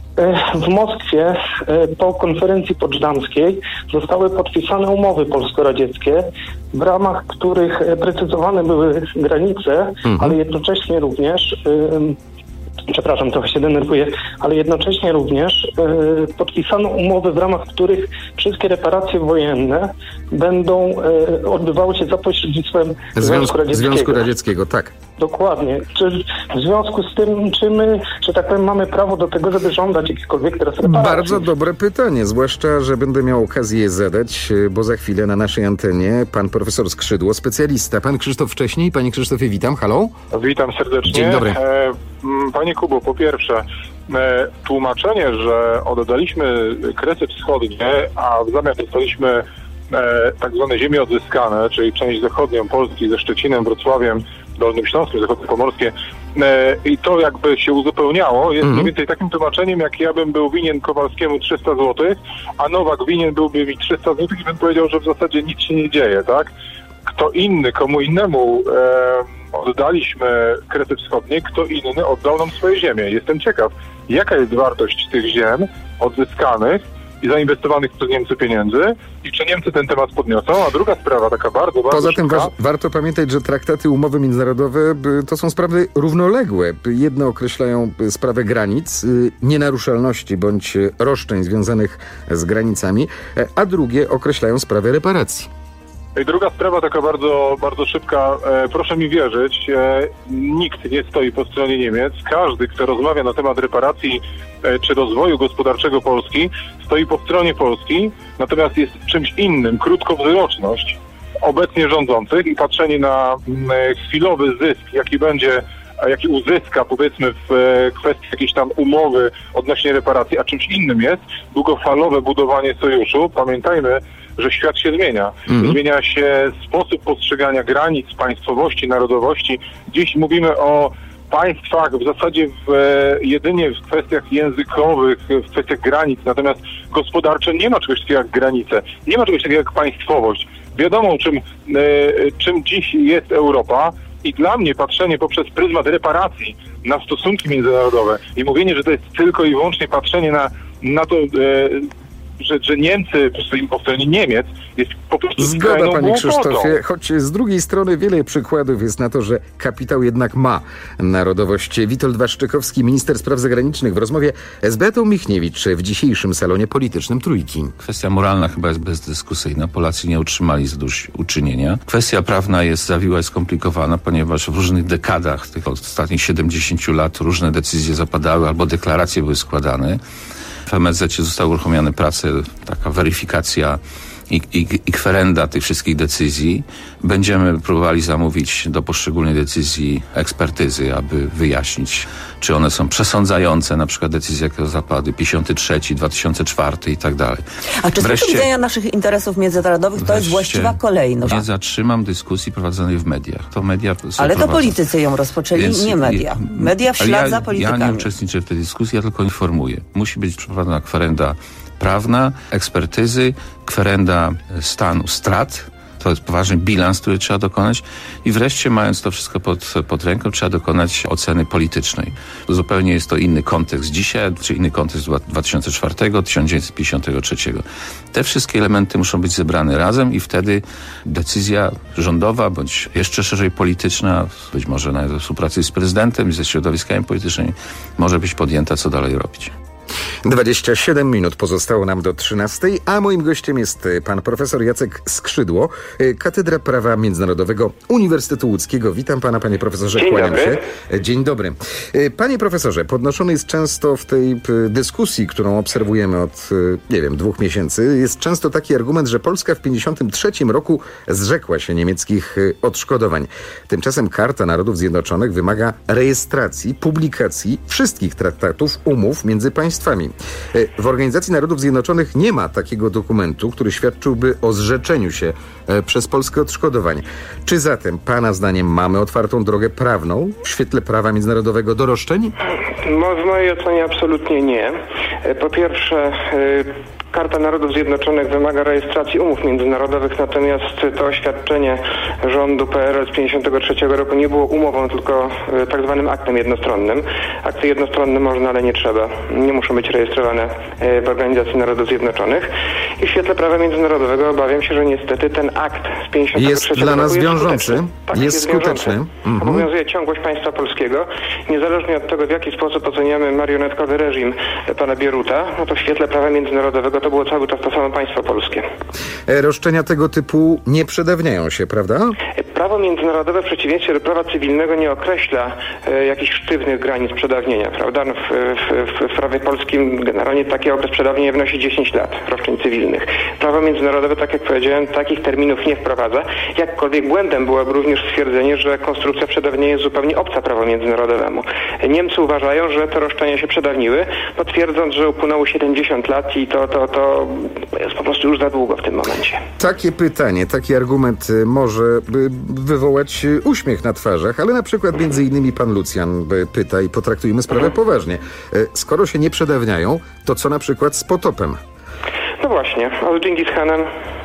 [SPEAKER 23] w Moskwie po konferencji poczdamskiej zostały podpisane umowy polsko-radzieckie, w ramach których precyzowane były granice, ale jednocześnie również
[SPEAKER 1] przepraszam, trochę się denerwuję, ale jednocześnie również podpisano umowy, w ramach których wszystkie reparacje wojenne będą odbywały się za pośrednictwem
[SPEAKER 20] Związku Radzieckiego, tak.
[SPEAKER 1] Dokładnie. Czy w związku z tym, czy my, że tak powiem, mamy prawo do tego, żeby żądać jakichkolwiek teraz reparacji?
[SPEAKER 20] Bardzo dobre pytanie, zwłaszcza, że będę miał okazję je zadać, bo za chwilę na naszej antenie pan profesor Skrzydło, specjalista. Pan Krzysztof wcześniej. Panie Krzysztofie, witam. Halo?
[SPEAKER 6] Witam serdecznie.
[SPEAKER 20] Dzień dobry.
[SPEAKER 6] Panie Kubo, po pierwsze, tłumaczenie, że oddaliśmy Kresy Wschodnie, a w zamian dostaliśmy tak zwane ziemie odzyskane, czyli część zachodnią Polski ze Szczecinem, Wrocławiem, Dolnym Śląskiem, Zachodniopomorskie, i to jakby się uzupełniało, jest mniej więcej takim tłumaczeniem, jak ja bym był winien Kowalskiemu 300 zł, a Nowak winien byłby mi 300 zł i bym powiedział, że w zasadzie nic się nie dzieje, tak? Kto inny, komu innemu oddaliśmy Kresy Wschodnie, kto inny oddał nam swoje ziemię. Jestem ciekaw, jaka jest wartość tych ziem odzyskanych i zainwestowanych przez Niemcy pieniędzy i czy Niemcy ten temat podniosą, a druga sprawa taka bardzo
[SPEAKER 20] Poza tym
[SPEAKER 6] szybka.
[SPEAKER 20] warto pamiętać, że traktaty, umowy międzynarodowe to są sprawy równoległe. Jedne określają sprawę granic, nienaruszalności bądź roszczeń związanych z granicami, a drugie określają sprawę reparacji.
[SPEAKER 6] I druga sprawa taka bardzo, bardzo szybka. Proszę mi wierzyć, nikt nie stoi po stronie Niemiec. Każdy, kto rozmawia na temat reparacji czy rozwoju gospodarczego Polski, stoi po stronie Polski, natomiast jest czymś innym krótkowzroczność obecnie rządzących i patrzenie na chwilowy zysk, jaki uzyska, powiedzmy, w kwestii jakiejś tam umowy odnośnie reparacji, a czymś innym jest długofalowe budowanie sojuszu. Pamiętajmy, że świat się zmienia. Zmienia się sposób postrzegania granic, państwowości, narodowości. Dziś mówimy o państwach w zasadzie jedynie w kwestiach językowych, w kwestiach granic, natomiast gospodarcze nie ma czegoś takiego jak granice, nie ma czegoś takiego jak państwowość. Wiadomo, czym dziś jest Europa i dla mnie patrzenie poprzez pryzmat reparacji na stosunki międzynarodowe i mówienie, że to jest tylko i wyłącznie patrzenie na to, że Niemcy po stronie Niemiec jest po prostu
[SPEAKER 20] Zgoda, panie Krzysztofie, choć z drugiej strony wiele przykładów jest na to, że kapitał jednak ma narodowość. Witold Waszczykowski, minister spraw zagranicznych, w rozmowie z Beatą Michniewicz w dzisiejszym salonie politycznym Trójki.
[SPEAKER 9] Kwestia moralna chyba jest bezdyskusyjna. Polacy nie otrzymali zadośćuczynienia. Kwestia prawna jest zawiła i skomplikowana, ponieważ w różnych dekadach tych ostatnich 70 lat różne decyzje zapadały albo deklaracje były składane. W MSZ zostały uruchomione prace, taka weryfikacja i kwerenda tych wszystkich decyzji. Będziemy próbowali zamówić do poszczególnych decyzji ekspertyzy, aby wyjaśnić, czy one są przesądzające, na przykład decyzje, jakie zapadły 53, 2004 i tak dalej.
[SPEAKER 24] A czy z punktu widzenia naszych interesów międzynarodowych to jest właściwa kolejność?
[SPEAKER 9] Nie zatrzymam dyskusji prowadzonej w mediach. To media
[SPEAKER 24] ale to politycy ją rozpoczęli, więc nie media. Media w ślad za politykami.
[SPEAKER 9] Ja nie uczestniczę w tej dyskusji, ja tylko informuję. Musi być przeprowadzona kwerenda prawna, ekspertyzy, kwerenda stanu strat. To jest poważny bilans, który trzeba dokonać. I wreszcie, mając to wszystko pod ręką, trzeba dokonać oceny politycznej. Zupełnie jest to inny kontekst dzisiaj, czy inny kontekst 2004, 1953. Te wszystkie elementy muszą być zebrane razem i wtedy decyzja rządowa, bądź jeszcze szerzej polityczna, być może nawet we współpracy z prezydentem i ze środowiskami politycznymi, może być podjęta, co dalej robić.
[SPEAKER 20] 27 minut pozostało nam do 13, a moim gościem jest pan profesor Jacek Skrzydło, Katedra Prawa Międzynarodowego Uniwersytetu Łódzkiego. Witam pana, panie profesorze, kłaniam się. Dzień dobry. Panie profesorze, podnoszony jest często w tej dyskusji, którą obserwujemy od, 2 miesięcy, jest często taki argument, że Polska w 1953 roku zrzekła się niemieckich odszkodowań. Tymczasem Karta Narodów Zjednoczonych wymaga rejestracji, publikacji wszystkich traktatów, umów między państwami. W Organizacji Narodów Zjednoczonych nie ma takiego dokumentu, który świadczyłby o zrzeczeniu się przez Polskę odszkodowań. Czy zatem, pana zdaniem, mamy otwartą drogę prawną w świetle prawa międzynarodowego do roszczeń?
[SPEAKER 23] No, w mojej ocenie absolutnie nie. Po pierwsze,
[SPEAKER 1] Karta Narodów Zjednoczonych wymaga rejestracji umów międzynarodowych, natomiast to oświadczenie rządu PRL z 1953 roku nie było umową, tylko tak zwanym aktem jednostronnym. Akty jednostronne można, ale nie trzeba. Nie muszą być rejestrowane w Organizacji Narodów Zjednoczonych. I w świetle prawa międzynarodowego obawiam się, że niestety ten akt z 1953
[SPEAKER 20] jest dla nas
[SPEAKER 1] roku
[SPEAKER 20] wiążący. Jest skuteczny.
[SPEAKER 1] Obowiązuje ciągłość państwa polskiego. Niezależnie od tego, w jaki sposób oceniamy marionetkowy reżim pana Bieruta, no to w świetle prawa międzynarodowego to było cały czas to samo państwo polskie.
[SPEAKER 20] Roszczenia tego typu nie przedawniają się, prawda?
[SPEAKER 1] Prawo międzynarodowe w przeciwieństwie do prawa cywilnego nie określa jakichś sztywnych granic przedawnienia, prawda? No w prawie polskim generalnie taki okres przedawnienia wynosi 10 lat roszczeń cywilnych. Prawo międzynarodowe, tak jak powiedziałem, takich terminów nie wprowadza. Jakkolwiek błędem byłoby również stwierdzenie, że konstrukcja przedawnienia jest zupełnie obca prawu międzynarodowemu. Niemcy uważają, że te roszczenia się przedawniły, no twierdząc, że upłynęło 70 lat i to jest po prostu już za długo w tym momencie.
[SPEAKER 20] Takie pytanie, taki argument może wywołać uśmiech na twarzach, ale na przykład między innymi pan Lucjan pyta i potraktujmy sprawę poważnie. Skoro się nie przedawniają, to co na przykład z potopem?
[SPEAKER 1] No właśnie, a z Dżingis Hanem?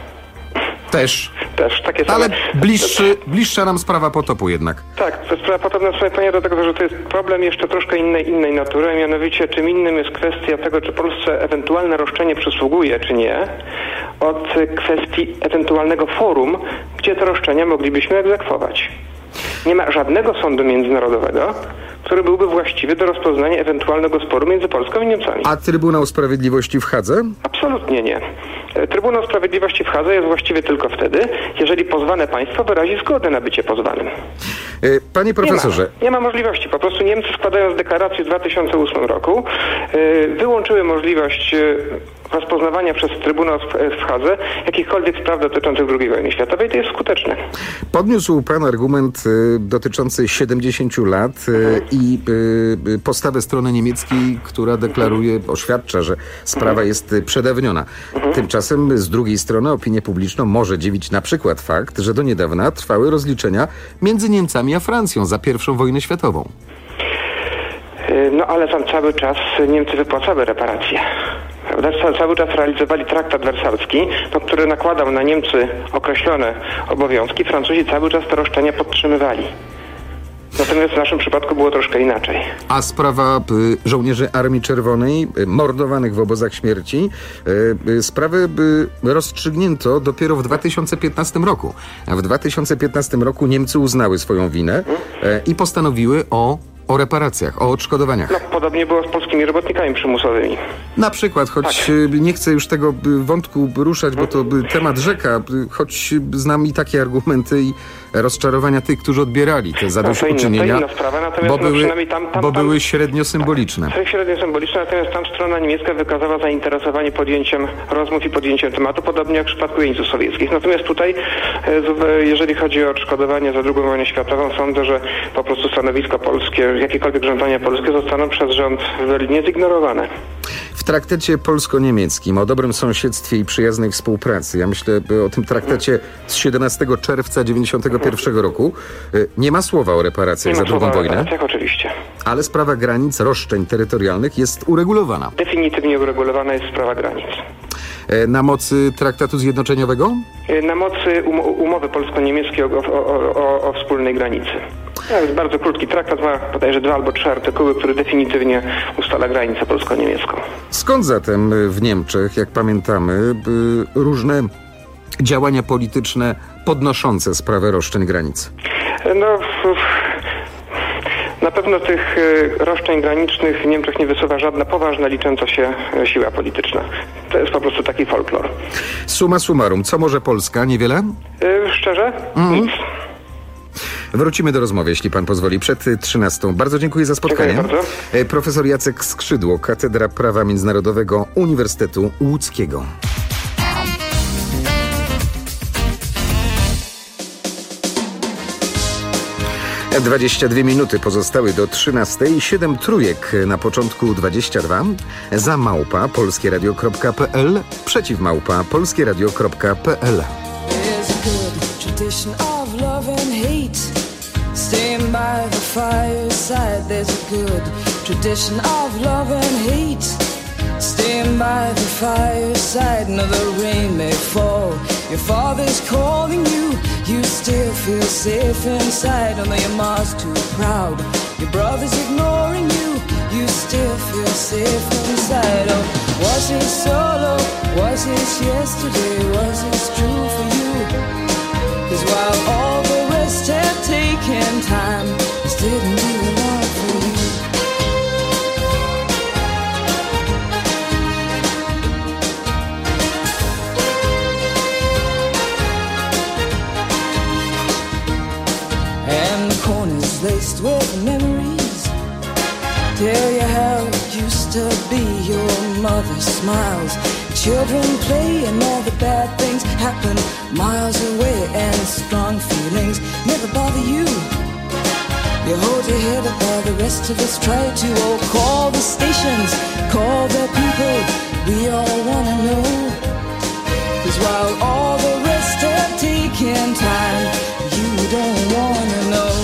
[SPEAKER 20] Też.
[SPEAKER 1] Takie same.
[SPEAKER 20] Ale bliższa nam sprawa potopu jednak.
[SPEAKER 1] Tak, to sprawa potopu na swoje panie do tego, że to jest problem jeszcze troszkę innej natury, mianowicie czym innym jest kwestia tego, czy Polsce ewentualne roszczenie przysługuje, czy nie, od kwestii ewentualnego forum, gdzie te roszczenia moglibyśmy egzekwować. Nie ma żadnego sądu międzynarodowego, który byłby właściwy do rozpoznania ewentualnego sporu między Polską i Niemcami.
[SPEAKER 20] A Trybunał Sprawiedliwości w Hadze?
[SPEAKER 1] Absolutnie nie. Trybunał Sprawiedliwości w Hadze jest właściwy tylko wtedy, jeżeli pozwane państwo wyrazi zgodę na bycie pozwanym.
[SPEAKER 20] Panie profesorze.
[SPEAKER 1] Nie ma możliwości. Po prostu Niemcy, składając deklarację w 2008 roku, wyłączyły możliwość rozpoznawania przez Trybunał w Hadze jakichkolwiek spraw dotyczących II wojny światowej. To jest skuteczne.
[SPEAKER 20] Podniósł pan argument dotyczący 70 lat i postawę strony niemieckiej, która deklaruje, oświadcza, że sprawa jest przedawniona. Tymczasem z drugiej strony opinię publiczną może dziwić na przykład fakt, że do niedawna trwały rozliczenia między Niemcami a Francją za I wojnę światową.
[SPEAKER 1] No ale tam cały czas Niemcy wypłacały reparacje. Prawda? Cały czas realizowali traktat wersalski, który nakładał na Niemcy określone obowiązki. Francuzi cały czas te roszczenia podtrzymywali. Natomiast w naszym przypadku było troszkę inaczej.
[SPEAKER 20] A sprawa żołnierzy Armii Czerwonej mordowanych w obozach śmierci, sprawę rozstrzygnięto dopiero w 2015 roku. A w 2015 roku Niemcy uznały swoją winę i postanowiły o reparacjach, o odszkodowaniach.
[SPEAKER 1] No, podobnie było z polskimi robotnikami przymusowymi.
[SPEAKER 20] Na przykład, choć nie chcę już tego wątku ruszać, bo to temat rzeka, choć znam i takie argumenty i rozczarowania tych, którzy odbierali te zadośćuczynienia, bo były średnio symboliczne.
[SPEAKER 1] Średnio symboliczne, natomiast tam strona niemiecka wykazała zainteresowanie podjęciem rozmów i podjęciem tematu, podobnie jak w przypadku jeńców sowieckich. Natomiast tutaj, jeżeli chodzi o odszkodowanie za II wojnę światową, sądzę, że po prostu stanowisko polskie, jakiekolwiek żądania polskie zostaną przez rząd w Berlinie zignorowane.
[SPEAKER 20] W traktacie polsko-niemieckim o dobrym sąsiedztwie i przyjaznej współpracy, ja myślę o tym traktacie z 17 czerwca 1991 roku, nie ma słowa o reparacjach za II wojnę. O reparacjach,
[SPEAKER 1] oczywiście.
[SPEAKER 20] Ale sprawa granic, roszczeń terytorialnych jest uregulowana.
[SPEAKER 1] Definitywnie uregulowana jest sprawa granic.
[SPEAKER 20] Na mocy traktatu zjednoczeniowego?
[SPEAKER 1] Na mocy umowy polsko-niemieckiej o wspólnej granicy. To jest bardzo krótki traktat, ma bodajże 2 albo 3 artykuły, który definitywnie ustala granicę polsko-niemiecką.
[SPEAKER 20] Skąd zatem w Niemczech, jak pamiętamy, różne działania polityczne podnoszące sprawę roszczeń granic?
[SPEAKER 1] No, na pewno tych roszczeń granicznych w Niemczech nie wysuwa żadna poważna, licząca się siła polityczna. To jest po prostu taki folklor.
[SPEAKER 20] Summa summarum, co może Polska? Niewiele?
[SPEAKER 1] Szczerze? Nic.
[SPEAKER 20] Wrócimy do rozmowy, jeśli pan pozwoli, przed 13. Bardzo dziękuję za spotkanie.
[SPEAKER 1] Dziękuję bardzo.
[SPEAKER 20] Profesor Jacek Skrzydło, Katedra Prawa Międzynarodowego Uniwersytetu Łódzkiego. - 22 minuty pozostały do 13. 7 trójek na początku 22. Za małpa polskieradio.pl, przeciw małpa polskieradio.pl.
[SPEAKER 21] Staying by the fireside, there's a good tradition of love and hate. Staying by the fireside, another rain may fall. Your father's calling you, you still feel safe inside. Although your mom's too proud, your brother's ignoring you, you still feel safe inside. Oh, was it solo? Was it yesterday? Was it true for you? 'Cause while all the rest have taken time, this didn't do a lot for you. And the corners laced with memories tell you how it used to be. Your mother smiles, children play, and all the bad things happen miles away. And strong feelings never bother you. You hold your head up while the rest of us try to. Oh, call the stations, call the people, we all wanna know. 'Cause while all the rest have taken time, you don't wanna know.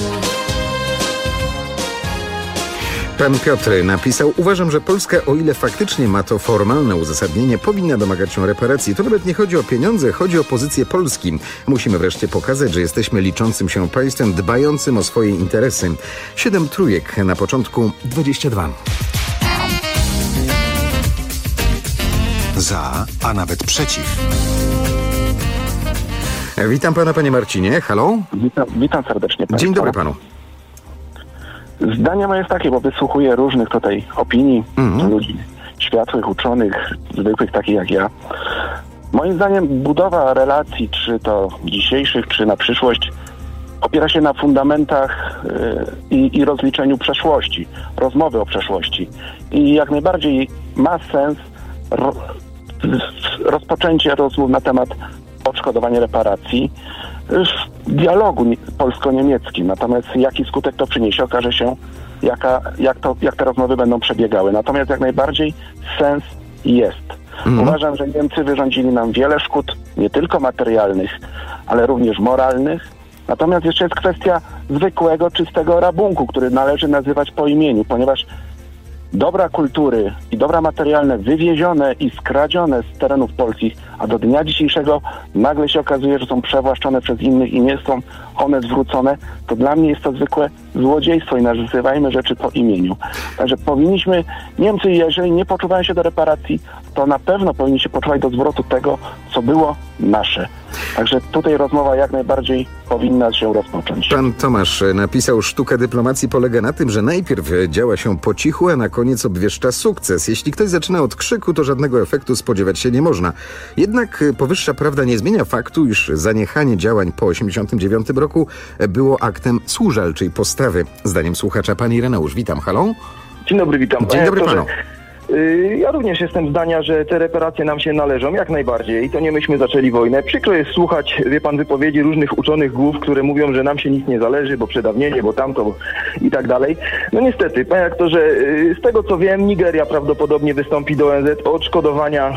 [SPEAKER 20] Pan Piotr napisał: uważam, że Polska, o ile faktycznie ma to formalne uzasadnienie, powinna domagać się reparacji. To nawet nie chodzi o pieniądze, chodzi o pozycję Polski. Musimy wreszcie pokazać, że jesteśmy liczącym się państwem, dbającym o swoje interesy. 7 trójek na początku 22.
[SPEAKER 10] Za, a nawet przeciw.
[SPEAKER 20] Witam pana, panie Marcinie. Halo?
[SPEAKER 8] Witam serdecznie państwa.
[SPEAKER 20] Dzień dobry panu.
[SPEAKER 8] Zdanie moje jest takie, bo wysłuchuję różnych tutaj opinii ludzi światłych, uczonych, zwykłych takich jak ja. Moim zdaniem budowa relacji, czy to dzisiejszych, czy na przyszłość, opiera się na fundamentach i rozliczeniu przeszłości, rozmowy o przeszłości. I jak najbardziej ma sens rozpoczęcie rozmów na temat odszkodowania reparacji w dialogu polsko-niemieckim. Natomiast jaki skutek to przyniesie, okaże się, jak te rozmowy będą przebiegały. Natomiast jak najbardziej sens jest. Uważam, że Niemcy wyrządzili nam wiele szkód, nie tylko materialnych, ale również moralnych. Natomiast jeszcze jest kwestia zwykłego, czystego rabunku, który należy nazywać po imieniu, ponieważ dobra kultury i dobra materialne wywiezione i skradzione z terenów polskich, a do dnia dzisiejszego nagle się okazuje, że są przewłaszczone przez innych i nie są one zwrócone, to dla mnie jest to zwykłe złodziejstwo i nazywajmy rzeczy po imieniu. Także powinniśmy, Niemcy, jeżeli nie poczuwają się do reparacji, to na pewno powinni się poczuwać do zwrotu tego, co było nasze. Także tutaj rozmowa jak najbardziej powinna się rozpocząć.
[SPEAKER 20] Pan Tomasz napisał: sztuka dyplomacji polega na tym, że najpierw działa się po cichu, a na koniec obwieszcza sukces. Jeśli ktoś zaczyna od krzyku, to żadnego efektu spodziewać się nie można. Jednak powyższa prawda nie zmienia faktu, iż zaniechanie działań po 1989 roku było aktem służalczej postawy. Zdaniem słuchacza pan Ireneusz. Witam, halo?
[SPEAKER 11] Dzień dobry, witam.
[SPEAKER 20] Dzień dobry panu.
[SPEAKER 11] Ja również jestem zdania, że te reparacje nam się należą, jak najbardziej. I to nie myśmy zaczęli wojnę. Przykro jest słuchać, wie pan, wypowiedzi różnych uczonych głów, które mówią, że nam się nic nie zależy, bo przedawnienie, bo tamto i tak dalej. No niestety, panie aktorze, z tego co wiem, Nigeria prawdopodobnie wystąpi do ONZ o odszkodowania,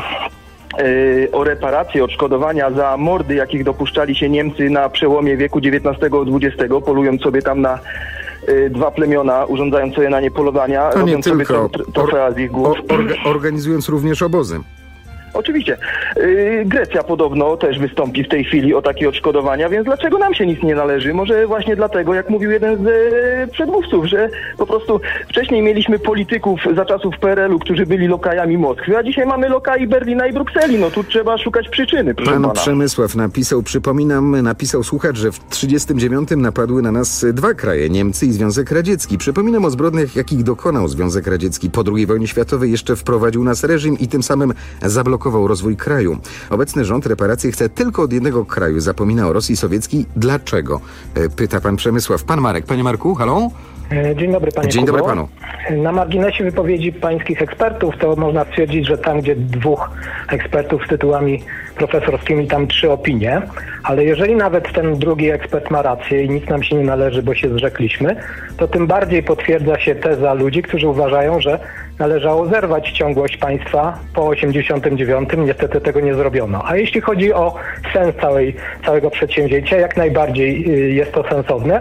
[SPEAKER 11] o reparacje, odszkodowania za mordy, jakich dopuszczali się Niemcy na przełomie wieku XIX-XX, polując sobie tam na dwa plemiona, urządzając sobie na nie polowania, robiąc sobie trofea z ich głów.
[SPEAKER 20] Organizując również obozy.
[SPEAKER 11] Oczywiście. Grecja podobno też wystąpi w tej chwili o takie odszkodowania, więc dlaczego nam się nic nie należy? Może właśnie dlatego, jak mówił jeden z przedmówców, że po prostu wcześniej mieliśmy polityków za czasów PRL-u, którzy byli lokajami Moskwy, a dzisiaj mamy lokai Berlina i Brukseli. No tu trzeba szukać przyczyny, proszę pana.
[SPEAKER 20] Pan Przemysław napisał słuchacz, że w 1939 napadły na nas dwa kraje, Niemcy i Związek Radziecki. Przypominam o zbrodniach, jakich dokonał Związek Radziecki. Po II wojnie światowej jeszcze wprowadził nas reżim i tym samym zablokował rozwój kraju. Obecny rząd reparacji chce tylko od jednego kraju. Zapomina o Rosji sowieckiej. Dlaczego? Pyta pan Przemysław. Pan Marek. Panie Marku, halo?
[SPEAKER 12] Dzień dobry panie
[SPEAKER 20] Dzień dobry panu.
[SPEAKER 12] Na marginesie wypowiedzi pańskich ekspertów to można stwierdzić, że tam, gdzie dwóch ekspertów z tytułami profesorskimi, tam 3 opinie, ale jeżeli nawet ten drugi ekspert ma rację i nic nam się nie należy, bo się zrzekliśmy, to tym bardziej potwierdza się teza ludzi, którzy uważają, że należało zerwać ciągłość państwa po 89. Niestety tego nie zrobiono. A jeśli chodzi o sens całego przedsięwzięcia, jak najbardziej jest to sensowne.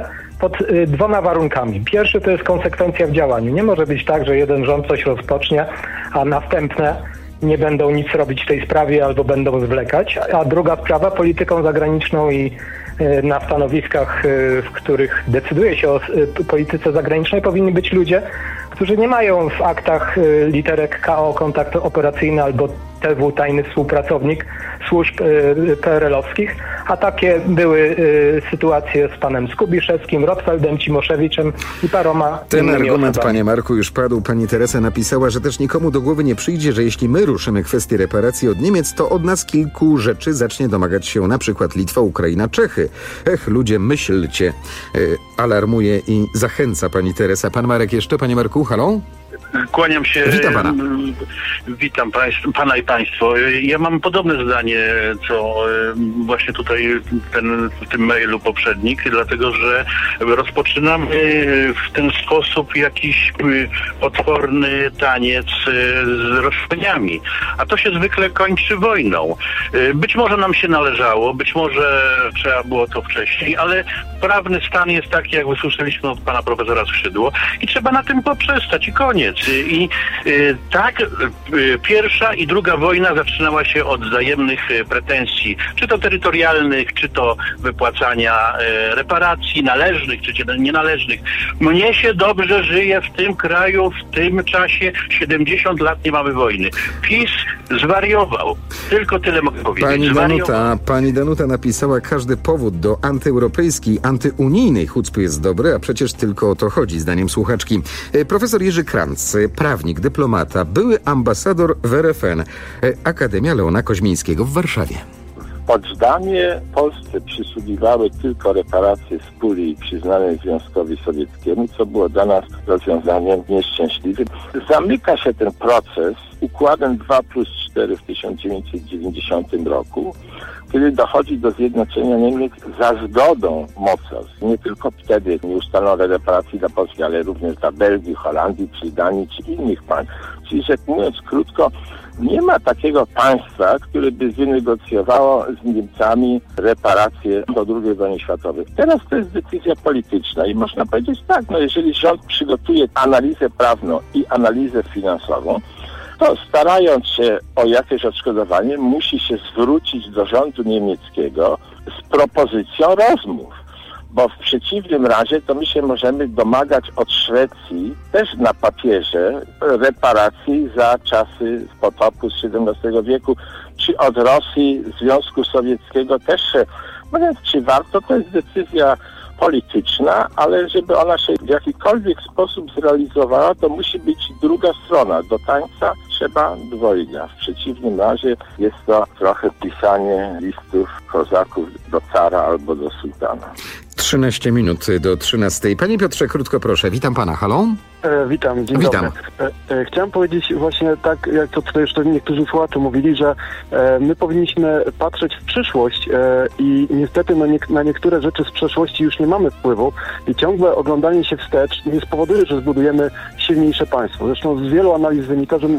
[SPEAKER 12] pod dwoma warunkami. Pierwszy to jest konsekwencja w działaniu. Nie może być tak, że jeden rząd coś rozpocznie, a następne nie będą nic robić w tej sprawie albo będą zwlekać. A druga sprawa, polityką zagraniczną i na stanowiskach, w których decyduje się o polityce zagranicznej, powinni być ludzie, którzy nie mają w aktach literek KO kontakt operacyjny albo TW tajny współpracownik służb PRL-owskich, a takie były sytuacje z panem Skubiszewskim, Rotfeldem, Cimoszewiczem i paroma
[SPEAKER 20] Ten argument,
[SPEAKER 12] osobami.
[SPEAKER 20] panie Marku, już padł. Pani Teresa napisała, że też nikomu do głowy nie przyjdzie, że jeśli my ruszymy kwestię reparacji od Niemiec, to od nas kilku rzeczy zacznie domagać się na przykład Litwa, Ukraina, Czechy. Ludzie, myślcie, alarmuje i zachęca pani Teresa. Pan Marek jeszcze, panie Marku, halo?
[SPEAKER 13] Kłaniam się.
[SPEAKER 20] Witam pana.
[SPEAKER 13] Witam pana i państwo. Ja mam podobne zdanie, co właśnie tutaj w tym mailu poprzednik, dlatego że rozpoczynamy w ten sposób jakiś potworny taniec z roszczeniami, a to się zwykle kończy wojną. Być może nam się należało, być może trzeba było to wcześniej, ale prawny stan jest taki, jak wysłyszeliśmy od pana profesora Skrzydło, i trzeba na tym poprzestać i koniec. I tak pierwsza i druga wojna zaczynała się od wzajemnych pretensji, czy to terytorialnych, czy to wypłacania reparacji należnych, czy nienależnych. Mnie się dobrze żyje w tym kraju, w tym czasie 70 lat nie mamy wojny. PiS zwariował. Tylko tyle mogę powiedzieć.
[SPEAKER 20] Pani Danuta napisała, każdy powód do antyeuropejskiej, antyunijnej hucpy jest dobry, a przecież tylko o to chodzi, zdaniem słuchaczki. Profesor Jerzy Kranz, prawnik, dyplomata, były ambasador w RFN, Akademia Leona Koźmińskiego w Warszawie.
[SPEAKER 16] W Poczdamie Polsce przysługiwały tylko reparacje z puli przyznanej Związkowi Sowieckiemu, co było dla nas rozwiązaniem nieszczęśliwym. Zamyka się ten proces układem 2+4 w 1990 roku, kiedy dochodzi do zjednoczenia Niemiec za zgodą mocarstw. Nie tylko wtedy nie ustalono reparacji dla Polski, ale również dla Belgii, Holandii, czy Danii, czy innych państw. Czyli rzecz mówiąc krótko, nie ma takiego państwa, które by wynegocjowało z Niemcami reparacje po II wojnie światowej. Teraz to jest decyzja polityczna i można powiedzieć tak, jeżeli rząd przygotuje analizę prawną i analizę finansową, to starając się o jakieś odszkodowanie, musi się zwrócić do rządu niemieckiego z propozycją rozmów. Bo w przeciwnym razie to my się możemy domagać od Szwecji, też na papierze, reparacji za czasy potopu z XVII wieku, czy od Rosji, Związku Sowieckiego też. Mówiąc, czy warto, to jest decyzja polityczna, ale żeby ona się w jakikolwiek sposób zrealizowała, to musi być druga strona. Do tańca trzeba dwojga. W przeciwnym razie jest to trochę pisanie listów kozaków do cara albo do sułtana.
[SPEAKER 20] 13 minut do 13. Panie Piotrze, krótko proszę. Witam pana. Halo?
[SPEAKER 17] Witam, dzień
[SPEAKER 20] Witam.
[SPEAKER 17] dobry. Chciałem powiedzieć właśnie tak, jak to tutaj już niektórzy słuchacze mówili, że my powinniśmy patrzeć w przyszłość i niestety na niektóre rzeczy z przeszłości już nie mamy wpływu i ciągłe oglądanie się wstecz nie spowoduje, że zbudujemy silniejsze państwo. Zresztą z wielu analiz wynika, że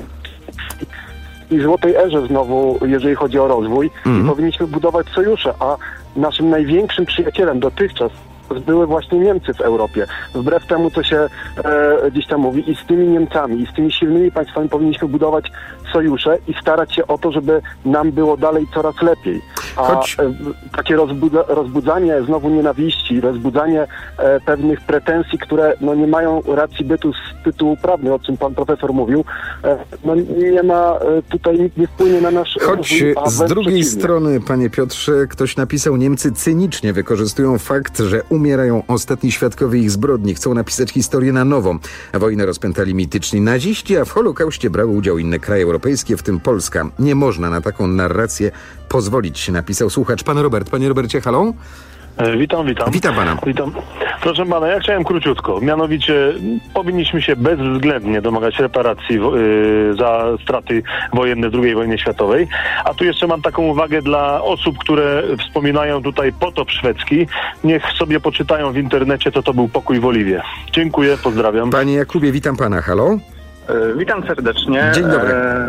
[SPEAKER 17] i złotej erze znowu, jeżeli chodzi o rozwój, i powinniśmy budować sojusze, a naszym największym przyjacielem dotychczas były właśnie Niemcy w Europie. Wbrew temu, co się gdzieś tam mówi, i z tymi Niemcami, i z tymi silnymi państwami powinniśmy budować sojusze i starać się o to, żeby nam było dalej coraz lepiej. A takie rozbudzanie znowu nienawiści, rozbudzanie pewnych pretensji, które nie mają racji bytu z tytułu prawny, o czym pan profesor mówił, nie ma tutaj, nie wpłynie na nasz rozwój, a
[SPEAKER 20] z drugiej strony, panie Piotrze, ktoś napisał, Niemcy cynicznie wykorzystują fakt, że umierają ostatni świadkowie ich zbrodni. Chcą napisać historię na nowo. Wojnę rozpętali mityczni naziści, a w Holokauście brały udział inne kraje europejskie, w tym Polska. Nie można na taką narrację pozwolić, napisał słuchacz. Pan Robert. Panie Robercie, halo?
[SPEAKER 18] Witam.
[SPEAKER 20] Witam pana.
[SPEAKER 18] Witam. Proszę pana, ja chciałem króciutko. Mianowicie powinniśmy się bezwzględnie domagać reparacji za straty wojenne w II wojnie światowej. A tu jeszcze mam taką uwagę dla osób, które wspominają tutaj potop szwedzki. Niech sobie poczytają w internecie, co to był pokój w Oliwie. Dziękuję, pozdrawiam.
[SPEAKER 20] Panie Jakubie, witam pana. Halo?
[SPEAKER 25] Witam serdecznie.
[SPEAKER 20] Dzień dobry.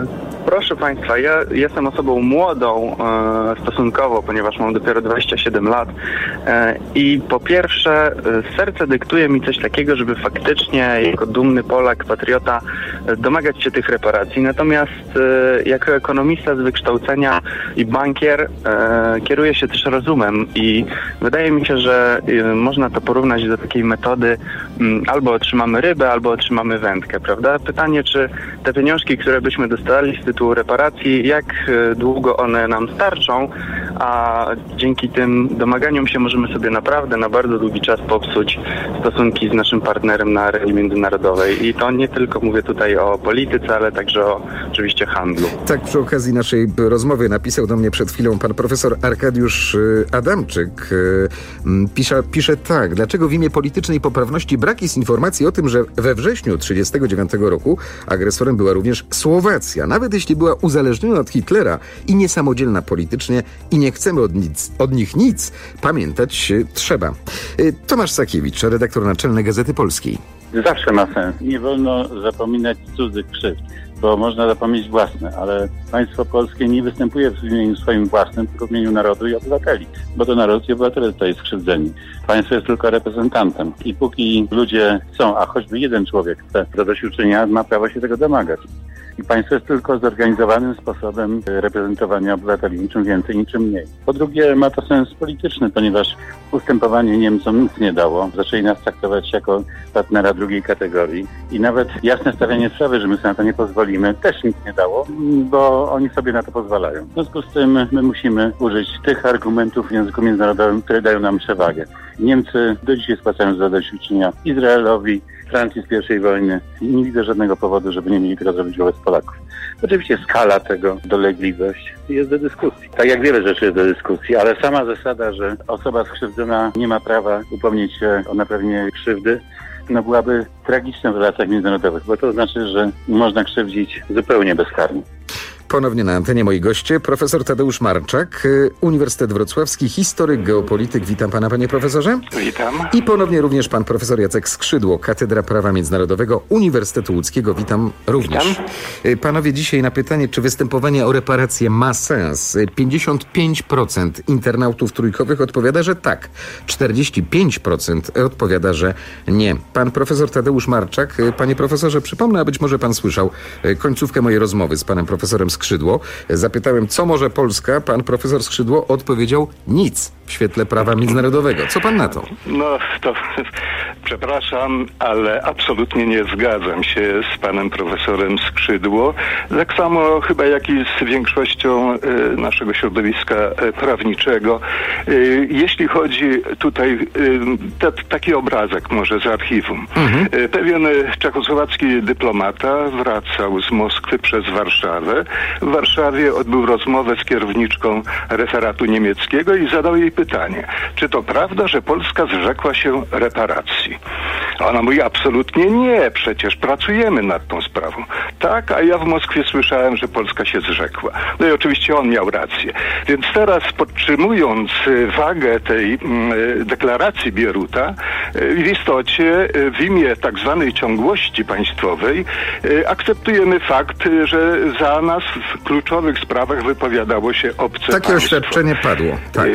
[SPEAKER 7] Proszę Państwa, ja jestem osobą młodą stosunkowo, ponieważ mam dopiero 27 lat i po pierwsze serce dyktuje mi coś takiego, żeby faktycznie jako dumny Polak, patriota domagać się tych reparacji. Natomiast jako ekonomista z wykształcenia i bankier kieruję się też rozumem i wydaje mi się, że można to porównać do takiej metody albo otrzymamy rybę, albo otrzymamy wędkę, prawda? Pytanie, czy te pieniążki, które byśmy dostali z tytułu reparacji, jak długo one nam starczą, a dzięki tym domaganiom się możemy sobie naprawdę na bardzo długi czas popsuć stosunki z naszym partnerem na arenie międzynarodowej. I to nie tylko mówię tutaj o polityce, ale także o oczywiście handlu.
[SPEAKER 20] Tak, przy okazji naszej rozmowy napisał do mnie przed chwilą pan profesor Arkadiusz Adamczyk. Pisze tak. Dlaczego w imię politycznej poprawności brak jest informacji o tym, że we wrześniu 1939 roku agresorem była również Słowacja. Nawet jeśli była uzależniona od Hitlera i niesamodzielna politycznie i nie chcemy od nich nic, pamiętać trzeba. Tomasz Sakiewicz, redaktor naczelny Gazety Polskiej.
[SPEAKER 14] Zawsze ma sens. Nie wolno zapominać cudzych krzywd, bo można zapomnieć własne, ale państwo polskie nie występuje w imieniu swoim własnym, tylko w imieniu narodu i obywateli, bo to naród i obywatele tutaj skrzywdzeni. Państwo jest tylko reprezentantem i póki ludzie chcą, a choćby jeden człowiek chce zadośćuczynienia, ma prawo się tego domagać. I państwo jest tylko zorganizowanym sposobem reprezentowania obywateli, niczym więcej, niczym mniej. Po drugie, ma to sens polityczny, ponieważ ustępowanie Niemcom nic nie dało. Zaczęli nas traktować jako partnera drugiej kategorii i nawet jasne stawianie sprawy, że my sobie na to nie pozwolimy, też nic nie dało, bo oni sobie na to pozwalają. W związku z tym my musimy użyć tych argumentów w języku międzynarodowym, które dają nam przewagę. Niemcy do dzisiaj spłacają zadośćuczynienia Izraelowi, Francji z I wojny i nie widzę żadnego powodu, żeby nie mieli tego zrobić wobec Polaków. Oczywiście skala tego, dolegliwość jest do dyskusji. Tak jak wiele rzeczy jest do dyskusji, ale sama zasada, że osoba skrzywdzona nie ma prawa upomnieć się o naprawienie krzywdy, byłaby tragiczna w relacjach międzynarodowych, bo to znaczy, że można krzywdzić zupełnie bezkarnie.
[SPEAKER 20] Ponownie na antenie moi goście, profesor Tadeusz Marczak, Uniwersytet Wrocławski, historyk, geopolityk. Witam pana, panie profesorze.
[SPEAKER 15] Witam.
[SPEAKER 20] I ponownie również pan profesor Jacek Skrzydło, Katedra Prawa Międzynarodowego Uniwersytetu Łódzkiego. Witam również. Witam. Panowie, dzisiaj na pytanie, czy występowanie o reparacje ma sens, 55% internautów trójkowych odpowiada, że tak. 45% odpowiada, że nie. Pan profesor Tadeusz Marczak, panie profesorze, przypomnę, a być może pan słyszał końcówkę mojej rozmowy z panem profesorem Skrzydło. Zapytałem, co może Polska? Pan profesor Skrzydło odpowiedział nic w świetle prawa międzynarodowego. Co pan na to?
[SPEAKER 15] No to przepraszam, ale absolutnie nie zgadzam się z panem profesorem Skrzydło. Tak samo chyba jak i z większością naszego środowiska prawniczego. Jeśli chodzi tutaj taki obrazek może z archiwum. Pewien czechosłowacki dyplomata wracał z Moskwy przez Warszawę. W Warszawie odbył rozmowę z kierowniczką referatu niemieckiego i zadał jej pytanie, czy to prawda, że Polska zrzekła się reparacji? A ona mówi, absolutnie nie, przecież pracujemy nad tą sprawą. Tak, a ja w Moskwie słyszałem, że Polska się zrzekła. No i oczywiście on miał rację. Więc teraz podtrzymując wagę tej deklaracji Bieruta, w istocie w imię tak zwanej ciągłości państwowej akceptujemy fakt, że za nas w kluczowych sprawach wypowiadało się obce
[SPEAKER 20] Takie
[SPEAKER 15] państwo.
[SPEAKER 20] oświadczenie padło. Tak.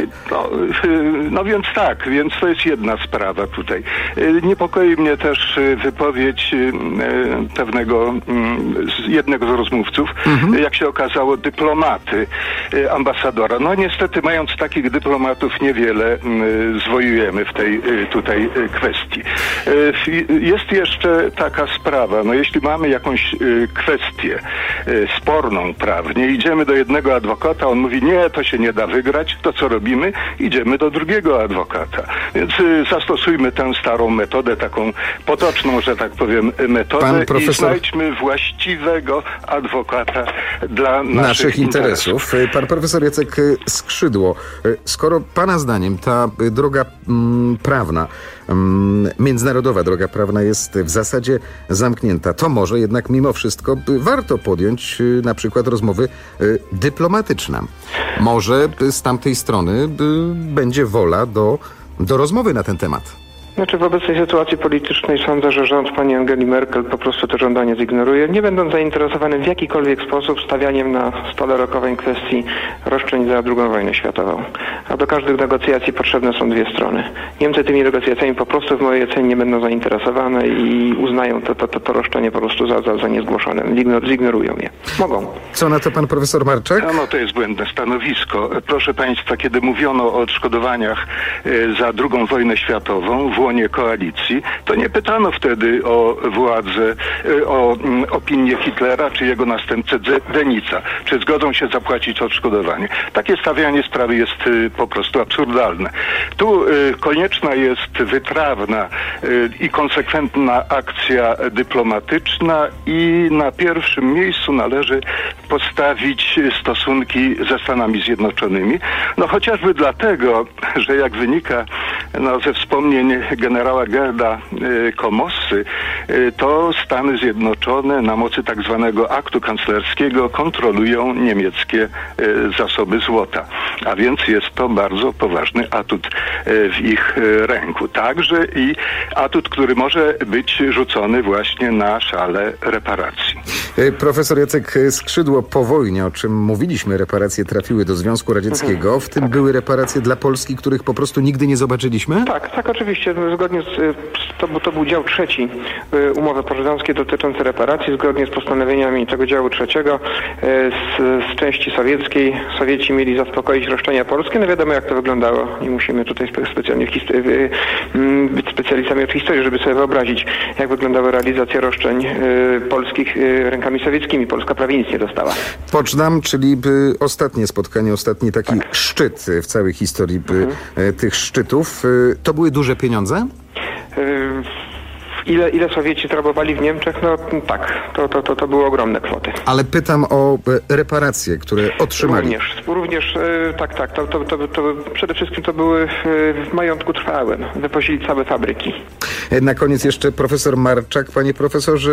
[SPEAKER 15] No więc tak, więc to jest jedna sprawa tutaj. Niepokoi mnie też wypowiedź pewnego jednego z rozmówców, jak się okazało, dyplomaty, ambasadora. No niestety mając takich dyplomatów niewiele zwojujemy w tej tutaj kwestii. Jest jeszcze taka sprawa, no jeśli mamy jakąś kwestię sporną prawnie, idziemy do jednego adwokata, on mówi, nie, to się nie da wygrać, to co robimy? Idziemy do drugiego adwokata. Więc zastosujmy tę starą metodę, taką potoczną, że tak powiem, metodę i znajdźmy właściwego adwokata dla naszych interesów.
[SPEAKER 20] Pan profesor Jacek Skrzydło, skoro pana zdaniem ta droga prawna, międzynarodowa droga prawna jest w zasadzie zamknięta, to może jednak mimo wszystko warto podjąć na przykład rozmowy dyplomatyczne. Może z tamtej strony będzie wola do rozmowy na ten temat.
[SPEAKER 1] Znaczy w obecnej sytuacji politycznej sądzę, że rząd pani Angeli Merkel po prostu to żądanie zignoruje, nie będąc zainteresowany w jakikolwiek sposób stawianiem na stole rokowej kwestii roszczeń za II wojnę światową. A do każdych negocjacji potrzebne są dwie strony. Niemcy tymi negocjacjami po prostu w mojej ocenie nie będą zainteresowane i uznają to roszczenie po prostu za niezgłoszone. Zignorują je. Mogą.
[SPEAKER 20] Co na to pan profesor Marczak?
[SPEAKER 15] No to jest błędne stanowisko. Proszę państwa, kiedy mówiono o odszkodowaniach za II wojnę światową w łonie koalicji, to nie pytano wtedy o władzę, o opinię Hitlera czy jego następcę Denica, czy zgodzą się zapłacić odszkodowanie. Takie stawianie sprawy jest po prostu absurdalne. Tu konieczna jest wytrawna i konsekwentna akcja dyplomatyczna i na pierwszym miejscu należy postawić stosunki ze Stanami Zjednoczonymi. No chociażby dlatego, że jak wynika ze wspomnień generała Gerda Komossy, to Stany Zjednoczone na mocy tak zwanego aktu kanclerskiego kontrolują niemieckie zasoby złota. A więc jest to bardzo poważny atut w ich ręku. Także i atut, który może być rzucony właśnie na szale reparacji.
[SPEAKER 20] Profesor Jacek Skrzydło, po wojnie, o czym mówiliśmy, reparacje trafiły do Związku Radzieckiego. W tym były reparacje dla Polski, których po prostu nigdy nie zobaczyliśmy?
[SPEAKER 1] Tak, oczywiście. Zgodnie to był dział trzeci umowy pożytowskiej dotyczący reparacji. Zgodnie z postanowieniami tego działu trzeciego z części sowieckiej Sowieci mieli zaspokoić roszczenia polskie. No wiadomo, jak to wyglądało. Nie musimy tutaj specjalnie być specjalistami od historii, żeby sobie wyobrazić, jak wyglądała realizacja roszczeń polskich rękami sowieckimi. Polska prawie nic nie dostała.
[SPEAKER 20] Poczdam, czyli ostatnie spotkanie, ostatni taki szczyt w całej historii tych szczytów. To były duże pieniądze?
[SPEAKER 1] Ile Sowieci zrabowali w Niemczech? No tak, to były ogromne kwoty.
[SPEAKER 20] Ale pytam o reparacje, które otrzymali.
[SPEAKER 1] Również tak. To przede wszystkim to były w majątku trwałym. Wypozili całe fabryki.
[SPEAKER 20] Na koniec jeszcze profesor Marczak. Panie profesorze,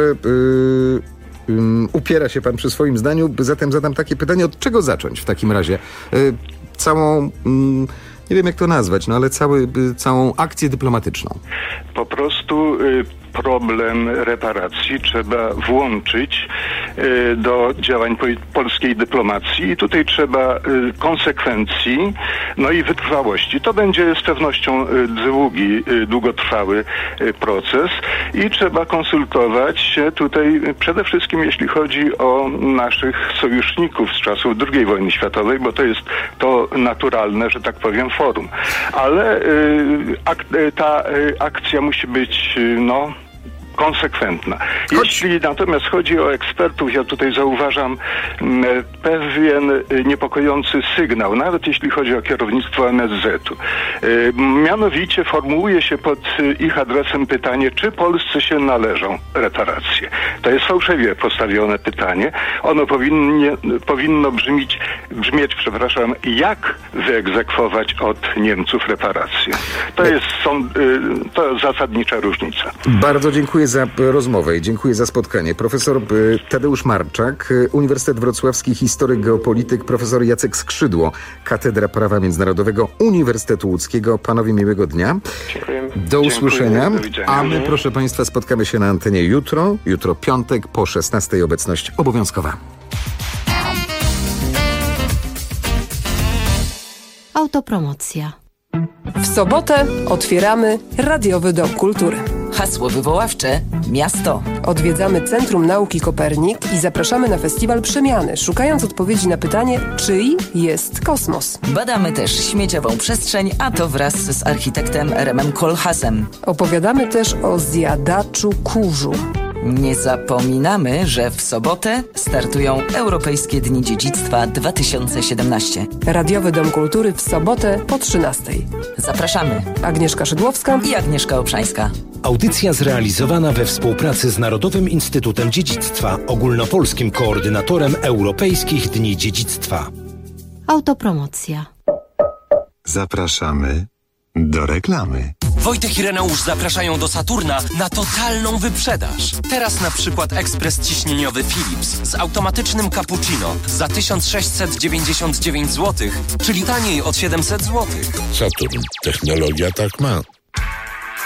[SPEAKER 20] upiera się pan przy swoim zdaniu, zatem zadam takie pytanie, od czego zacząć w takim razie? Całą... nie wiem jak to nazwać, no ale całą akcję dyplomatyczną.
[SPEAKER 15] Po prostu problem reparacji trzeba włączyć do działań polskiej dyplomacji i tutaj trzeba konsekwencji, no i wytrwałości. To będzie z pewnością długotrwały proces i trzeba konsultować się tutaj przede wszystkim jeśli chodzi o naszych sojuszników z czasów II wojny światowej, bo to jest to naturalne, że tak powiem, forum. Ale ta akcja musi być, konsekwentna. Jeśli natomiast chodzi o ekspertów, ja tutaj zauważam pewien niepokojący sygnał, nawet jeśli chodzi o kierownictwo MSZ-u. Mianowicie formułuje się pod ich adresem pytanie, czy Polsce się należą reparacje. To jest fałszywie postawione pytanie. Ono powinno brzmieć, jak wyegzekwować od Niemców reparacje. To zasadnicza różnica.
[SPEAKER 20] Bardzo dziękuję za rozmowę i dziękuję za spotkanie. Profesor Tadeusz Marczak, Uniwersytet Wrocławski, historyk, geopolityk, profesor Jacek Skrzydło, Katedra Prawa Międzynarodowego Uniwersytetu Łódzkiego. Panowie, miłego dnia.
[SPEAKER 1] Dziękuję.
[SPEAKER 20] Do usłyszenia. A my, proszę państwa, spotkamy się na antenie jutro piątek po 16:00, obecność obowiązkowa.
[SPEAKER 2] Autopromocja.
[SPEAKER 3] W sobotę otwieramy Radiowy Dom Kultury.
[SPEAKER 19] Hasło wywoławcze: miasto.
[SPEAKER 3] Odwiedzamy Centrum Nauki Kopernik i zapraszamy na festiwal Przemiany, szukając odpowiedzi na pytanie, czyj jest kosmos.
[SPEAKER 19] Badamy też śmieciową przestrzeń, a to wraz z architektem Remem Koolhaasem.
[SPEAKER 3] Opowiadamy też o zjadaczu kurzu.
[SPEAKER 19] Nie zapominamy, że w sobotę startują Europejskie Dni Dziedzictwa 2017.
[SPEAKER 3] Radiowy Dom Kultury w sobotę po 13:00.
[SPEAKER 19] Zapraszamy.
[SPEAKER 3] Agnieszka Szydłowska
[SPEAKER 19] i Agnieszka Obszańska.
[SPEAKER 10] Audycja zrealizowana we współpracy z Narodowym Instytutem Dziedzictwa, ogólnopolskim koordynatorem Europejskich Dni Dziedzictwa.
[SPEAKER 2] Autopromocja.
[SPEAKER 10] Zapraszamy do reklamy.
[SPEAKER 22] Wojtek i Reneusz zapraszają do Saturna na totalną wyprzedaż. Teraz na przykład ekspres ciśnieniowy Philips z automatycznym cappuccino za 1699 zł, czyli taniej od 700 zł.
[SPEAKER 25] Saturn. Technologia tak ma.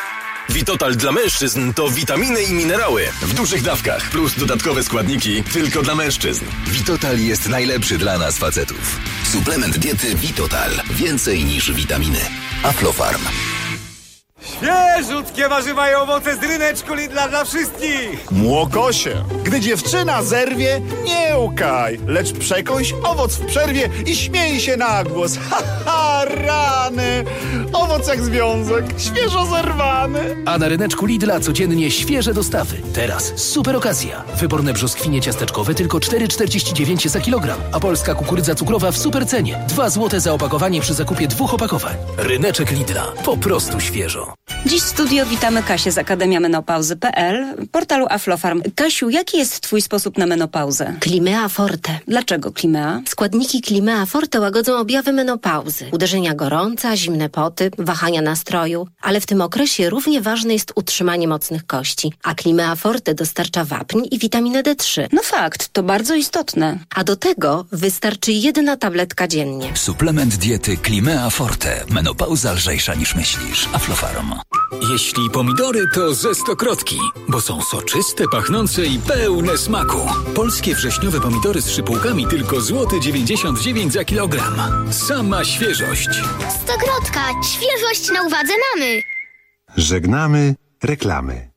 [SPEAKER 4] Vitotal dla mężczyzn to witaminy i minerały w dużych dawkach plus dodatkowe składniki tylko dla mężczyzn. Vitotal jest najlepszy dla nas facetów. Suplement diety Vitotal. Więcej niż witaminy. Aflofarm.
[SPEAKER 5] Świeżutkie warzywa i owoce z ryneczku Lidla dla wszystkich!
[SPEAKER 6] Młokosie, gdy dziewczyna zerwie, nie łkaj, lecz przekąś owoc w przerwie i śmiej się na głos. Ha, ha, rany! Owoc jak związek, świeżo zerwany.
[SPEAKER 24] A na ryneczku Lidla codziennie świeże dostawy. Teraz super okazja. Wyborne brzoskwinie ciasteczkowe tylko 4,49 za kilogram, a polska kukurydza cukrowa w super cenie. 2 zł za opakowanie przy zakupie 2 opakowań. Ryneczek Lidla. Po prostu świeżo.
[SPEAKER 25] Dziś w studio witamy Kasię z Akademia Menopauzy.pl, portalu Aflofarm. Kasiu, jaki jest twój sposób na menopauzę?
[SPEAKER 2] Climea Forte.
[SPEAKER 25] Dlaczego Climea?
[SPEAKER 2] Składniki Climea Forte łagodzą objawy menopauzy. Uderzenia gorąca, zimne poty, wahania nastroju. Ale w tym okresie równie ważne jest utrzymanie mocnych kości. A Climea Forte dostarcza wapń i witaminę D3.
[SPEAKER 25] No fakt, to bardzo istotne.
[SPEAKER 2] A do tego wystarczy 1 tabletka dziennie.
[SPEAKER 26] Suplement diety Climea Forte. Menopauza lżejsza niż myślisz. Aflofarm. Jeśli pomidory, to ze stokrotki, bo są soczyste, pachnące i pełne smaku. Polskie wrześniowe pomidory z szypułkami tylko 0,99 zł za kilogram. Sama świeżość.
[SPEAKER 27] Stokrotka. Świeżość na uwadze mamy.
[SPEAKER 28] Żegnamy reklamy.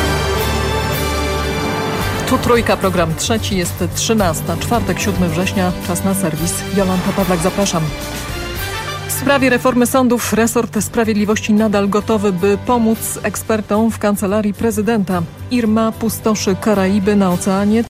[SPEAKER 29] Tu Trójka, program 3, jest 13, czwartek, 7 września, czas na serwis. Jolanta Pawlak, zapraszam. W sprawie reformy sądów resort sprawiedliwości nadal gotowy, by pomóc ekspertom w kancelarii prezydenta. Irma pustoszy Karaiby na oceanie.